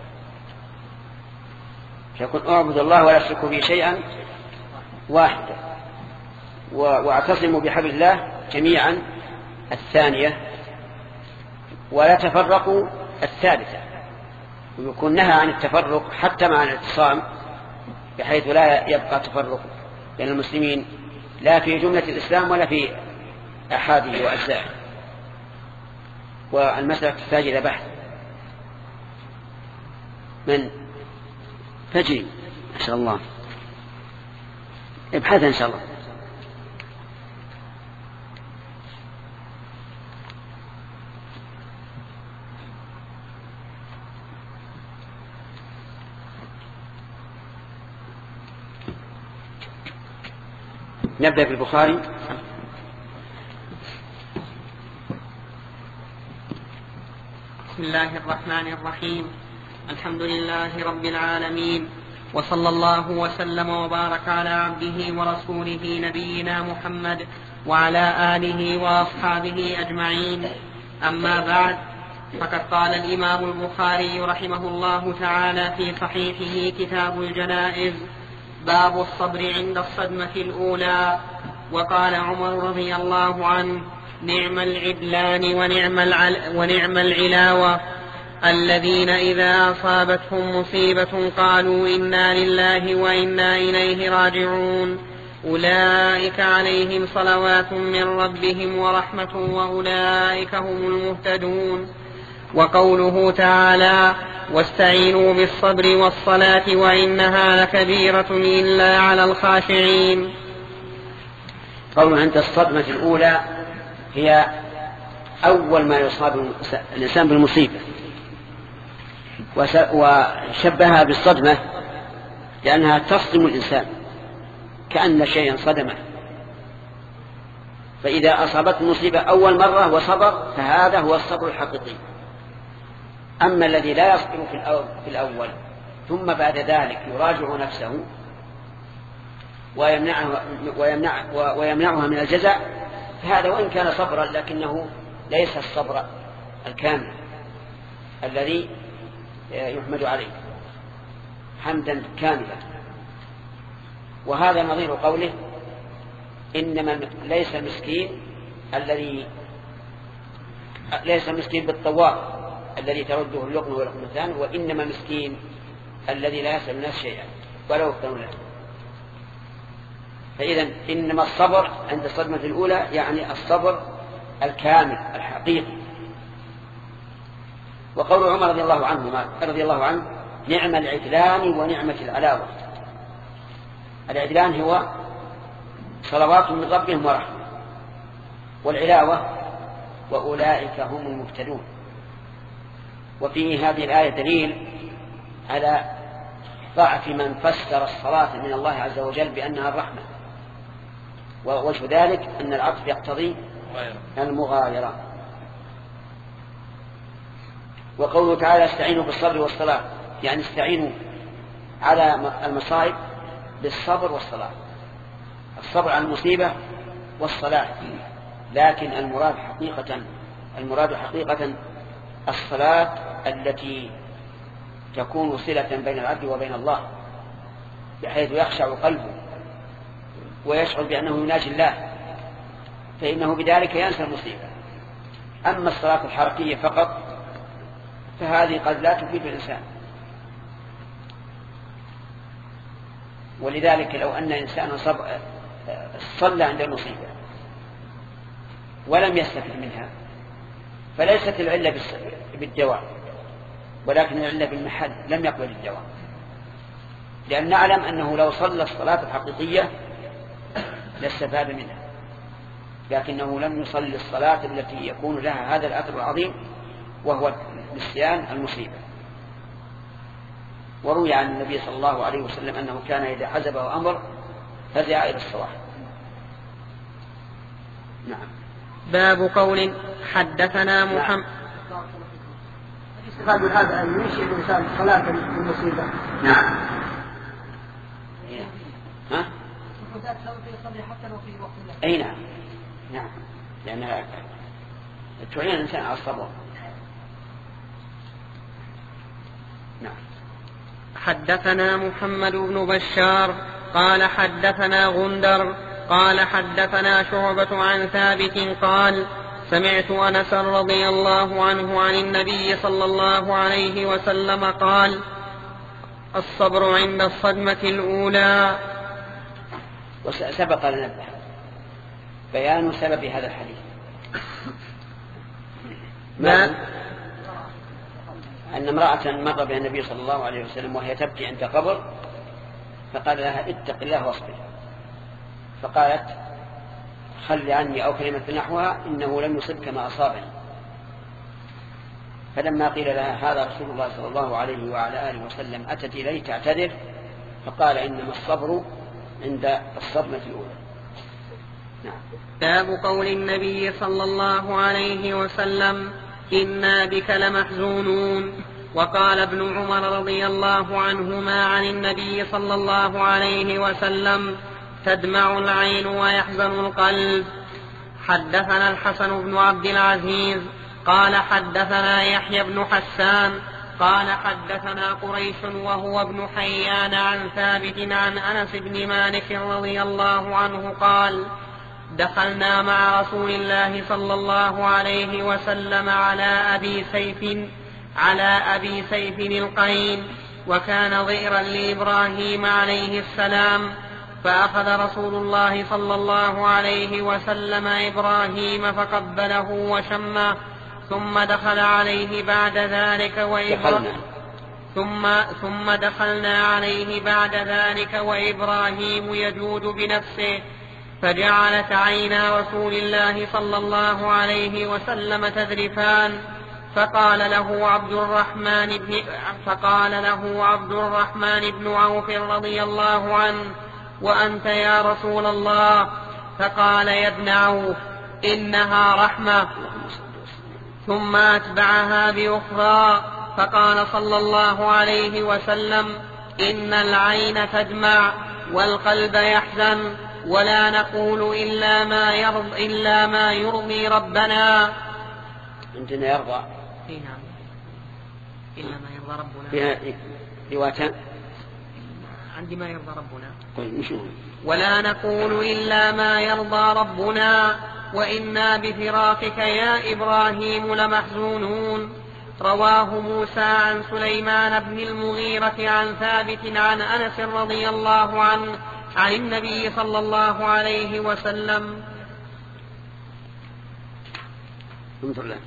فيكون اعبدوا الله ولا تشركوا به شيئا واحدا، واعتصموا بحبل الله جميعا الثانية، ولا تفرقوا الثالثة. ويكون نهى عن التفرق حتى مع الاعتصام بحيث لا يبقى تفرق بين المسلمين لا في جملة الإسلام ولا في أحاده وأجزائه. والمسألة تحتاج إلى بحث. من فجري إن شاء الله ابحث إن شاء الله. نبدأ بالبخاري. بسم الله الرحمن الرحيم. الحمد لله رب العالمين، وصلى الله وسلم وبارك على عبده ورسوله نبينا محمد وعلى آله وأصحابه أجمعين. أما بعد، فقد قال الإمام البخاري رحمه الله تعالى في صحيحه كتاب الجنائز: باب الصبر عند الصدمة الأولى. وقال عمر رضي الله عنه: نعم العدلان ونعم, العل ونعم العلاوة الذين إذا أصابتهم مصيبة قالوا إنا لله وإنا إليه راجعون، أولئك عليهم صلوات من ربهم ورحمة وأولئك هم المهتدون. وقوله تعالى: واستعينوا بالصبر والصلاة وإنها لكبيرة إلا على الخاشعين. قوله عند الصدمة الأولى هي أول ما يصاب الإنسان بالمصيبة، وشبهها بالصدمة لأنها تصدم الإنسان كأن شيئا صدمه، فإذا أصابته المصيبة أول مرة وصبر فهذا هو الصبر الحقيقي. أما الذي لا يصبر في الأول ثم بعد ذلك يراجع نفسه ويمنعها, ويمنع ويمنعها من الجزع، فهذا وإن كان صبرا لكنه ليس الصبر الكامل الذي يحمد عليه حمدا كاملا. وهذا نظير قوله: إنما ليس المسكين الذي ليس المسكين بالطوار الذي ترده اللقمة واللقمتان، وإنما مسكين الذي لا يسأل الناس شيئا ولو افتنوا له. فإذا إنما الصبر عند الصدمة الأولى يعني الصبر الكامل الحقيقي. وقول عمر رضي الله عنه رضي الله عنه: نعم العدلان ونعمة العلاوة. العدلان هو صلوات من ربهم ورحمة، والعلاوة وأولئك هم المهتدون. وفيه هذه الآية دليل على ضعف من فسر الصلاة من الله عز وجل بأنها الرحمة، ووجه ذلك أن العطف يقتضي المغايرة. وقوله تعالى استعينوا بالصبر والصلاة، يعني استعينوا على المصائب بالصبر والصلاة، الصبر على المصيبة والصلاة. لكن المراد حقيقة المراد حقيقة الصلاة التي تكون صلة بين العبد وبين الله، بحيث يخشع قلبه ويشعر بأنه يناجي الله، فإنه بذلك ينسى المصيبة. أما الصلاة الحركية فقط فهذه قد لا تفيد الإنسان. ولذلك لو أن إنسان صلى عند المصيبة ولم يستفد منها فليست العلة بالدواء، ولكن العلة بالمحل، لم يقبل الدواء، لأن نعلم أنه لو صلى الصلاة الحقيقية لاستفاد منها، لكنه لم يصلي الصلاة التي يكون لها هذا الأثر العظيم وهو نسيان المصيبة. وروي عن النبي صلى الله عليه وسلم أنه كان إذا حزبه أمر فزع إلى الصلاة. نعم. باب قول حدثنا محمد. الاستفاد من هذا أن ينشئ الإنسان صلاة المصيبة. نعم. ها؟ أي نعم. نعم. لأن تعين الإنسان على الصبر. نعم. حدثنا محمد بن بشار قال حدثنا غندر قال حدثنا شعبة عن ثابت قال سمعت أنس رضي الله عنه عن النبي صلى الله عليه وسلم قال الصبر عند الصدمة الأولى. وسبق لنا بيان سبب هذا الحديث. ما أن امرأة مر بها النبي صلى الله عليه وسلم وهي تبكي عند قبر، فقال لها اتق الله واصبر، فقالت خل عني أو كلمة نحوها إنه لم يصبك ما أصابني. فلما قيل لها هذا رسول الله صلى الله عليه وعلى آله وسلم أتت إليه تعتذر، فقال إنما الصبر عند الصدمة الأولى. نعم. باب قول النبي صلى الله عليه وسلم إنا بك لمحزونون. وقال ابن عمر رضي الله عنهما عن النبي صلى الله عليه وسلم تدمع العين ويحزن القلب. حدثنا الحسن بن عبد العزيز قال حدثنا يحيى بن حسان قال حدثنا قريش وهو ابن حيان عن ثابت عن أنس بن مالك رضي الله عنه قال دخلنا مع رسول الله صلى الله عليه وسلم على أبي سيف على أبي سيف القين، وكان ضئرا لإبراهيم عليه السلام، فأخذ رسول الله صلى الله عليه وسلم إبراهيم فقبله وشمه، ثم دخل عليه بعد ذلك وإبراهيم ثم, ثم دخلنا عليه بعد ذلك وإبراهيم يجود بنفسه، فجعلت عينا رسول الله صلى الله عليه وسلم تذرفان، فقال له عبد الرحمن بن فقال له عبد الرحمن بن عوف رضي الله عنه وأنت يا رسول الله؟ فقال يا ابن عوف إنها رحمة. ثم أتبعها بأخرى، فقال صلى الله عليه وسلم إن العين تدمع والقلب يحزن، ولا نقول إلا ما يرضي, إلا ما يرضي ربنا. عندنا يرضى إيه نعم. إلا ما يرضى ربنا فيها روايتان عندي ما يرضى ربنا. طيب نشوف. ولا نقول إلا ما يرضى ربنا وإنا بفراقك يا إبراهيم لمحزونون. رواه موسى عن سليمان بن المغيرة عن ثابت عن أنس رضي الله عنه عن النبي صلى الله عليه وسلم. انظر له.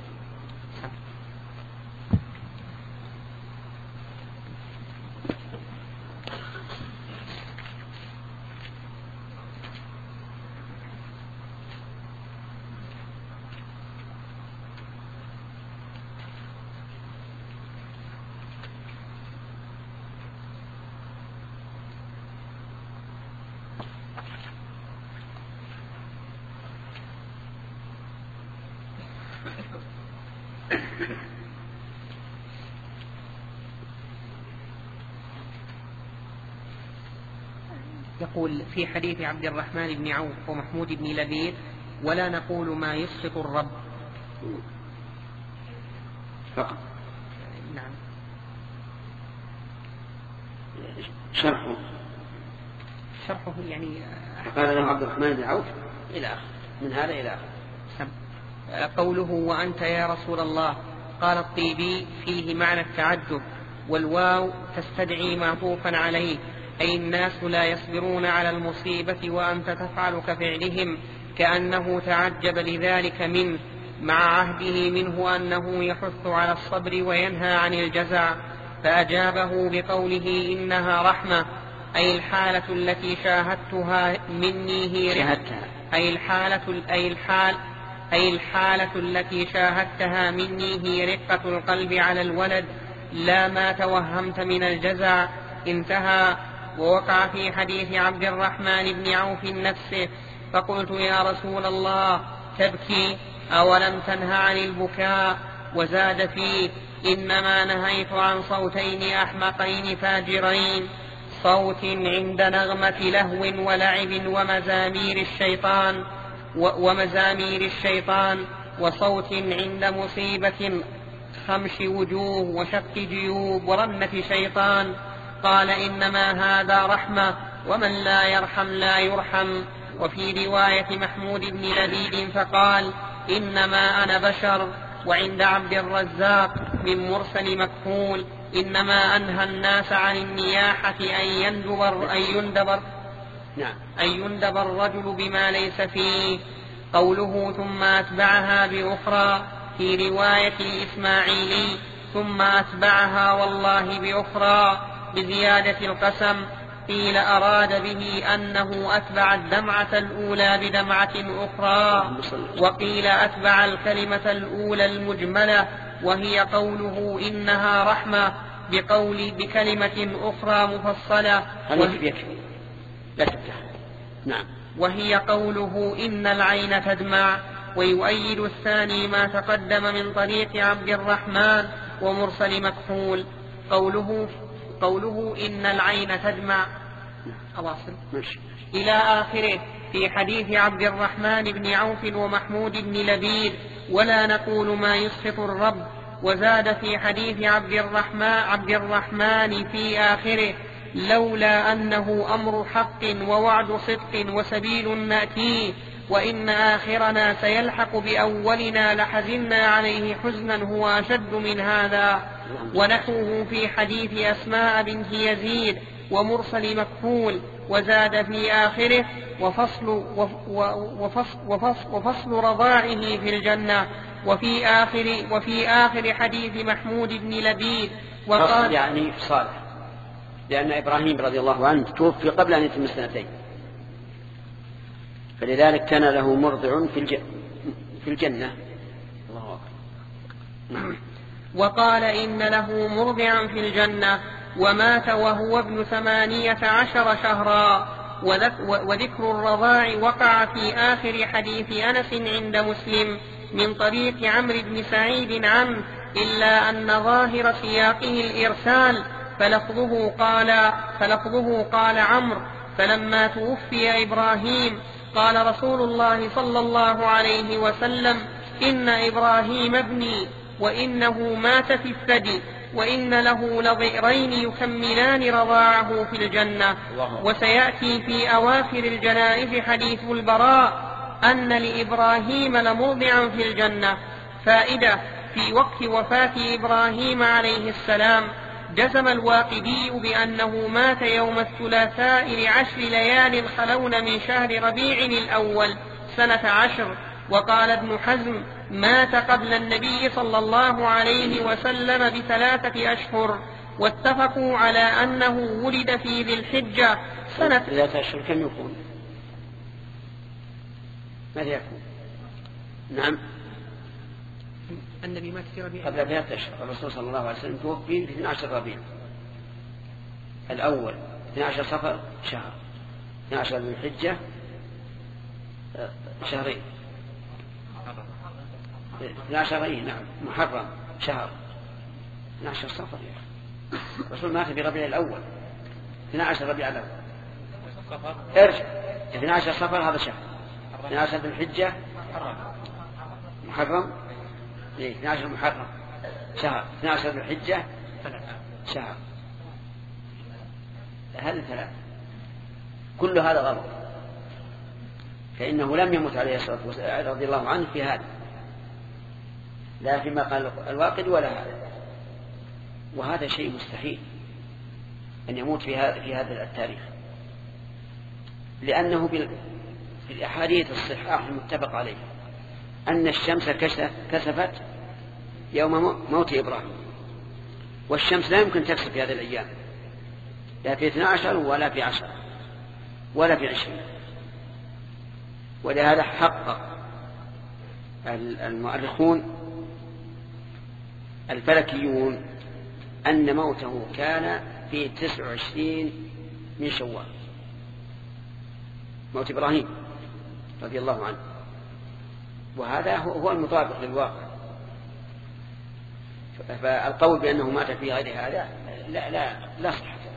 يقول في حديث عبد الرحمن بن عوف ومحمود بن لبيد ولا نقول ما يسخط الرب فقط. نعم. شرحه شرحه يعني قال له عبد الرحمن بن عوف إلى آخر من هذا إلى آخر. قوله وأنت يا رسول الله قال الطيبي فيه معنى التعجب، والواو تستدعي معطوفا عليه، أي الناس لا يصبرون على المصيبة وأنت تفعل كفعلهم، كأنه تعجب لذلك منه مع عهده منه أنه يحث على الصبر وينهى عن الجزع، فأجابه بقوله إنها رحمة، أي الحالة التي شاهدتها مني هي رحمة، أي الحالة أي الحال أي الحالة التي شاهدتها مني هي رقة القلب على الولد لا ما توهمت من الجزع. انتهى. ووقع في حديث عبد الرحمن بن عوف نفسه، فقلت يا رسول الله تبكي أولم تنه عن البكاء؟ وزاد فيه إنما نهيت عن صوتين أحمقين فاجرين، صوت عند نغمة لهو ولعب ومزامير الشيطان ومزامير الشيطان وصوت عند مصيبة خمش وجوه وشق جيوب ورنة شيطان. قال إنما هذا رحمة، ومن لا يرحم لا يرحم. وفي رواية محمود بن لبيد فقال إنما أنا بشر. وعند عبد الرزاق من مرسل مكحول إنما أنهى الناس عن النياحة أن يندبر أن يندبر نعم. أن يندب الرجل بما ليس فيه. قوله ثم أتبعها بأخرى في رواية الإسماعيلي ثم أتبعها والله بأخرى بزيادة القسم، قيل أراد به أنه أتبع الدمعة الأولى بدمعة أخرى، وقيل أتبع الكلمة الأولى المجملة وهي قوله إنها رحمة بقول بكلمة أخرى مفصلة وهي, لا نعم. وهي قوله إن العين تدمع. ويؤيد الثاني ما تقدم من طريق عبد الرحمن ومرسل مكحول قوله قوله إن العين تدمع أواصل إلى آخره في حديث عبد الرحمن بن عوف ومحمود بن لبيد ولا نقول ما يسخط الرب. وزاد في حديث عبد الرحمن, عبد الرحمن في آخره لولا أنه أمر حق ووعد صدق وسبيل نأتيه وإن آخرنا سيلحق بأولنا لحزنا عليه حزنا هو أشد من هذا. ونحوه في حديث أسماء بنت يزيد ومرسل مكحول. وزاد في آخره وفصل, وفصل, وفصل, وفصل رضاعه في الجنة. وفي آخر, وفي آخر حديث محمود بن لبيد وقال يعني صالح، لأن إبراهيم رضي الله عنه توفي قبل أن يتم السنتين، فلذلك كان له مرضع في في الجنة. الله أكبر. وقال إن له مرضعا في الجنة ومات وهو ابن ثمانية عشر شهرا. وذكر الرضاع وقع في آخر حديث أنس عند مسلم من طريق عمرو بن سعيد عنه، إلا أن ظاهر سياقه الإرسال، فلفظه قال, فلفظه قال عمرو فلما توفي إبراهيم قال رسول الله صلى الله عليه وسلم إن إبراهيم ابني وإنه مات في الثدي وإن له لضئرين يكملان رضاعه في الجنة. وسيأتي في أواخر الجنائز حديث البراء أن لإبراهيم لمرضعا في الجنة. فائدة: في وقت وفاة إبراهيم عليه السلام جزم الواقدي بأنه مات يوم الثلاثاء لعشر ليال خلون من شهر ربيع الأول سنة عشر. وقال ابن حزم مات قبل النبي صلى الله عليه وسلم بثلاثة أشهر. واتفقوا على أنه ولد في ذي الحجة سنة ثلاثة أشهر. كم يكون؟ ماذا يكون؟ نعم، النبي مات في ربيع قبل ثلاثة أشهر. الرسول صلى الله عليه وسلم توفي في اثني عشر ربيع الأول، اثني عشر صفر شهر، اثني عشر ذي الحجة شهرين، اثني عشر أيه نعم محرم شهر، اثني عشر صفر. الرسول مات في ربيع الأول، اثني عشر ربيع الأول ارجع اثني عشر صفر هذا شهر، اثني عشر ذي الحجة محرم، إيه اثني عشر محرم شهر، اثني عشر ذي الحجة شهر، هذه ثلاثة. كل هذا غلط، فإنه لم يمت عليه الصلاة والسلام رضي الله عنه في هذا، لا فيما قال الواقد ولا هذا، وهذا شيء مستحيل أن يموت في هذا في هذا التاريخ، لأنه في الأحاديث الصحاح المتفق عليه أن الشمس كسفت يوم موت إبراهيم، والشمس لا يمكن تكسف في هذه الأيام، لا في اثنى عشر ولا في عشر ولا في عشرين. ولهذا حقق المؤرخون الفلكيون أن موته كان في تسع وعشرين من شوال، موت إبراهيم رضي الله عنه، وهذا هو المطابق للواقع. فالقول بأنه مات في غير هذا لا لا لا صحة له.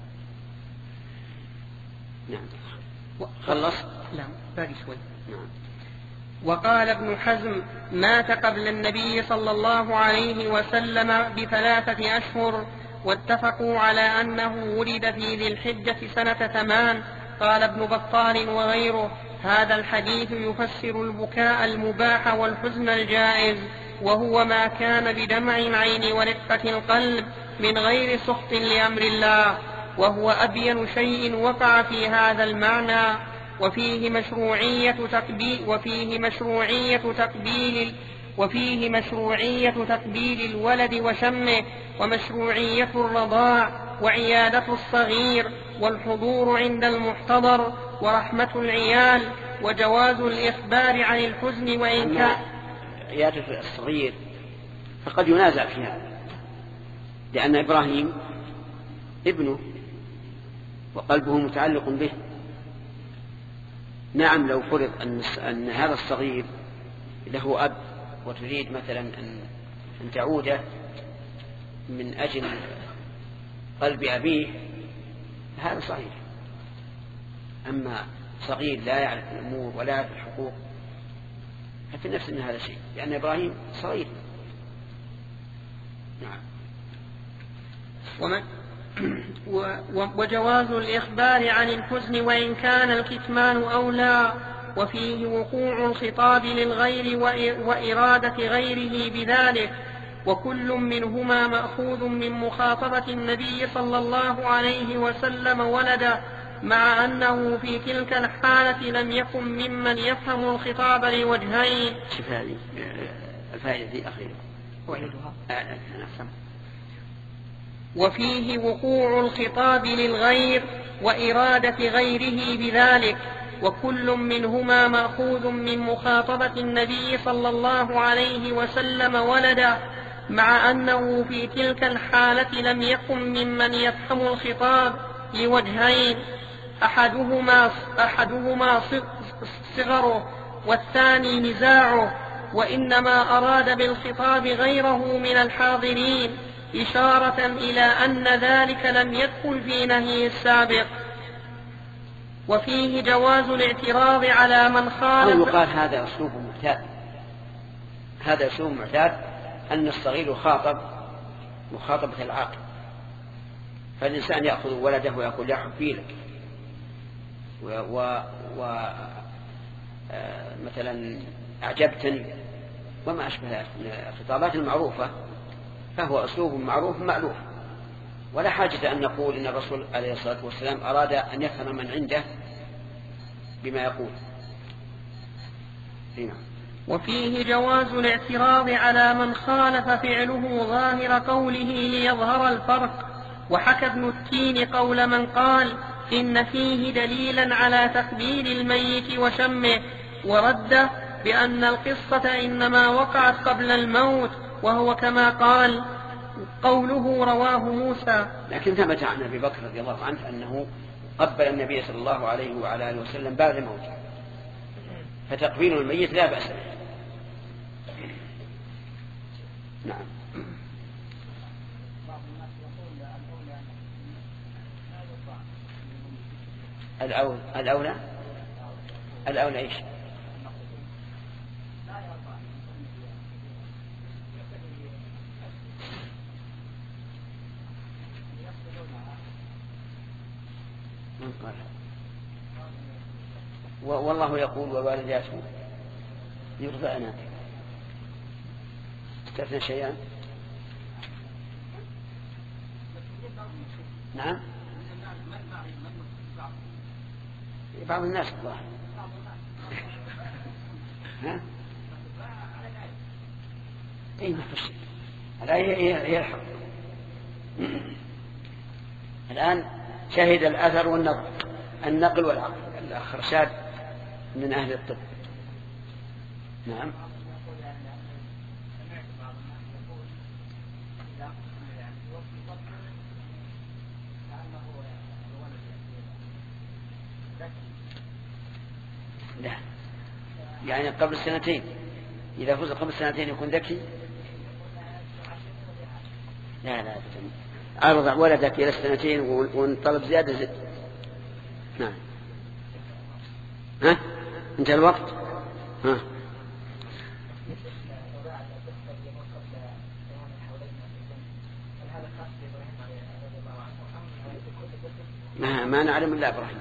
نعم خلص. نعم باقي شوي. نعم. وقال ابن حزم مات قبل النبي صلى الله عليه وسلم بثلاثة أشهر، واتفقوا على أنه ولد في ذي الحجة سنة ثمان. قال ابن بطال وغيره هذا الحديث يفسر البكاء المباح والحزن الجائز، وهو ما كان بدمع العين ورقة القلب من غير سخط لأمر الله، وهو أبين شيء وقع في هذا المعنى. وفيه مشروعية تقبيل وفيه مشروعية تقبيل وفيه مشروعية تقبيل الولد وشمه، ومشروعية الرضاع، وعيادة الصغير، والحضور عند المحتضر، ورحمة العيال، وجواز الإخبار عن الحزن وإن كان. عيادة الصغير فقد ينازع فيها، لأن إبراهيم ابنه وقلبه متعلق به. نعم لو فرض أن, أن هذا الصغير له أب وتريد مثلا أن, أن تعوده من أجل قلب أبيه هذا صحيح. أما صغير لا يعرف الأمور ولا يعرف الحقوق ففي النفس أن هذا شيء، لأن إبراهيم صغير. نعم. ومن وجواز الإخبار عن الحزن وإن كان الكتمان أولى، وفيه وقوع الخطاب للغير وإرادة غيره بذلك، وكل منهما مأخوذ من مخاطبة النبي صلى الله عليه وسلم ولده، مع أنه في تلك الحالة لم يكن ممن يفهم الخطاب لوجهين. شوف هذه الفائدة دي أخيرا وعيدها. آه وفيه وقوع الخطاب للغير وإرادة غيره بذلك، وكل منهما مأخوذ من مخاطبة النبي صلى الله عليه وسلم ولده، مع أنه في تلك الحالة لم يكن ممن يفهم الخطاب لوجهين، أحدهما, أحدهما صغره والثاني نزاعه، وإنما أراد بالخطاب غيره من الحاضرين، إشارة إلى أن ذلك لم يدخل في نهي السابق. وفيه جواز الاعتراض على من خالف. أو يقال هذا أسلوب معتاد، هذا أسلوب معتاد أن الصغير خاطب مخاطبة العاقل، فالإنسان يأخذ ولده ويقول يا حبي لك، و, و... و... آه مثلا أعجبتني وما أشبه الخطابات المعروفة، فهو أسلوب معروف مألوف، ولا حاجة أن نقول إن الرسول عليه الصلاة والسلام أراد أن يفهم من عنده بما يقول. هنا. وفيه جواز الاعتراض على من خالف فعله ظاهر قوله ليظهر الفرق. وحكى ابن التين قول من قال إن فيه دليلا على تقبيل الميت وشمه، ورد بأن القصة إنما وقعت قبل الموت، وهو كما قال قوله رواه موسى. لكن ثبت عن أبي بكر رضي الله عنه أنه قبل النبي صلى الله عليه وعلى آله وسلم بعد موته، فتقبيل الميت لا بأس به. نعم. الأولى الأولى الأولى إيش؟ من قال؟ والله يقول ووالداته يرضعنا استثنى شيئا. نعم بعض الناس الله ها اي ما في شيء. الآية هي الحق. الآن شهد الأثر والنقل النقل والعقل. الأخ رشاد من أهل الطب. نعم لا يعني قبل سنتين إذا فوز قبل سنتين يكون ذكي. لا لا أرضع ولدك إلى السنتين ونطلب زيادة زد. نعم ها انتهى الوقت. ها ما ما نعلم إلا إبراهيم.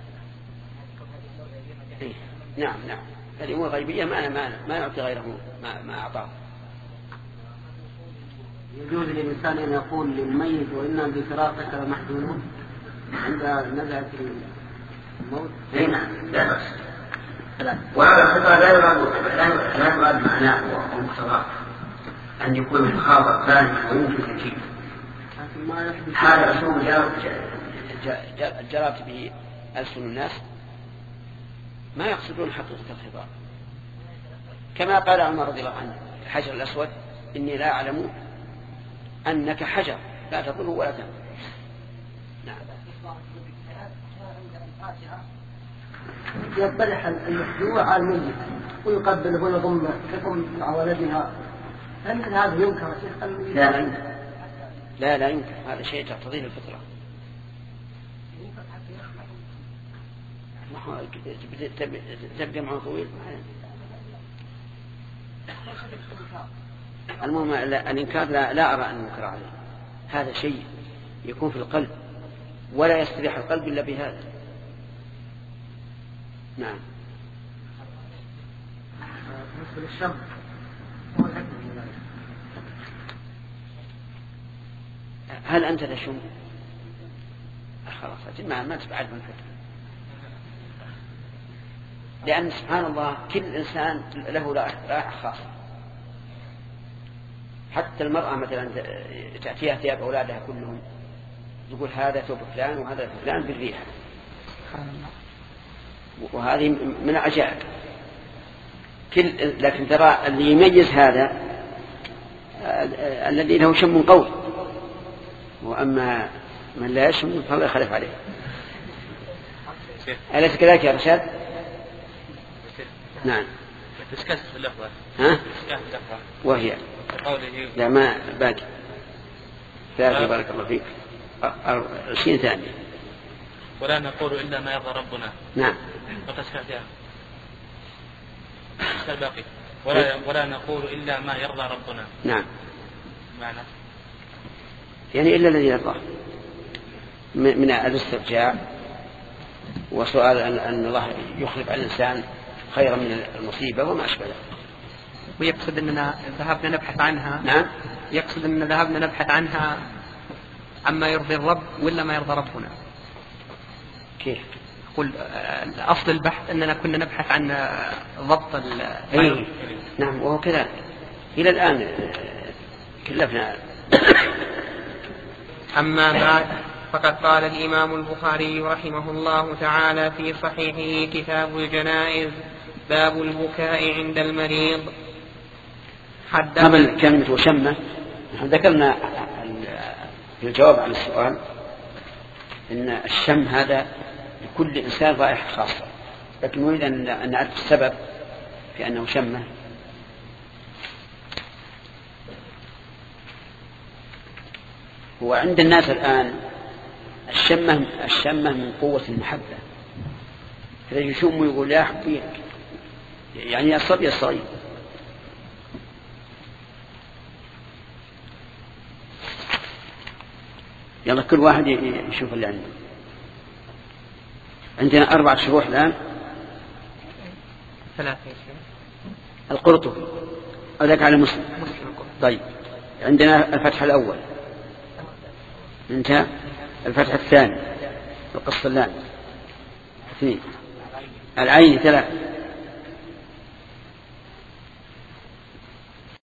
إيه؟ نعم نعم هذه أمور غيبية ما ما ما يعطي غيره ما ما أعطاه. يجوز للإنسان أن يقول للميت وإنا بفراقك لمحزونون عند نزعة الموت. أي نعم لا بأس. وهذا الخطاب لا يراد لا يراد معناه ومقتضاه أن يكون الخاطب ثاني ويمكن تنكيله. هذا أسلوب جرت به ألسن الناس ما يقصدون حقيقة الخطاب كما قال عمر رضي الله عنه الحجر الأسود إني لا أعلم أنك حجر لا تضره ولا تنفع. نعم يطرح المحجوع على الميت ويقبله ويضم حكم مع ولدها. هل مثل هذا ينكر شيخ؟ لا لا ينكر. لا لا ينكر. هذا شيء تقتضيه الفطرة. تبقى معه طويل. المهم الإنكار لا, لا أرى أن ينكر عليه. هذا شيء يكون في القلب ولا يستريح القلب إلا بهذا. نعم هل أنت تشم؟ خلاص ما ما تبعد من الحكم. لأن سبحان الله كل إنسان له رائحة خاصة. حتى المرأة مثلا تأتيها ثياب أولادها كلهم يقول هذا ثوب فلان وهذا فلان بالريحة. وهذه من العجائب. كل لكن ترى اللي يميز هذا الذي له شم قوي. وأما من لا يشم فهو يخالف عليه. أليس كذلك يا رشاد؟ نعم تسكت في اللفظة. ها؟ وهي لا ما باقي ثلاثة بارك الله فيك عشرين ثانية. ولا نقول إلا ما يرضى ربنا. نعم وتسكت الباقي ولا ولا نقول إلا ما يرضى ربنا. نعم معنى يعني إلا الذي يرضى من الاسترجاع وسؤال أن الله يخلف على الإنسان خيرا من المصيبة وما أشبه ذلك. ويقصد أننا ذهبنا نبحث عنها. نعم يقصد أننا ذهبنا نبحث عنها عما يرضي الرب ولا ما يرضى ربنا. كيف؟ قل أصل البحث أننا كنا نبحث عن ضبط أيه. نعم وهو كذا إلى الآن كلفنا. أما بعد فقد قال الإمام البخاري رحمه الله تعالى في صحيحه كتاب الجنائز باب البكاء عند المريض. قبل كلمة وشمة ذكرنا في الجواب على السؤال إن الشم هذا لكل إنسان رائحة خاصة. لكن نريد أن نعرف السبب في أنه شمه. هو عند الناس الآن الشمة الشمة من قوة المحبة كذا يشم ويقول يا حبي، يعني الصبي الصغير. يلا كل واحد يشوف اللي عنده. عندنا أربعة شروح الآن. ثلاثة. القرطبي أذاك على مسلم. طيب عندنا الفتح الأول، انتهى. الفتح الثاني، القسطلاني اثنين، العين ثلاث،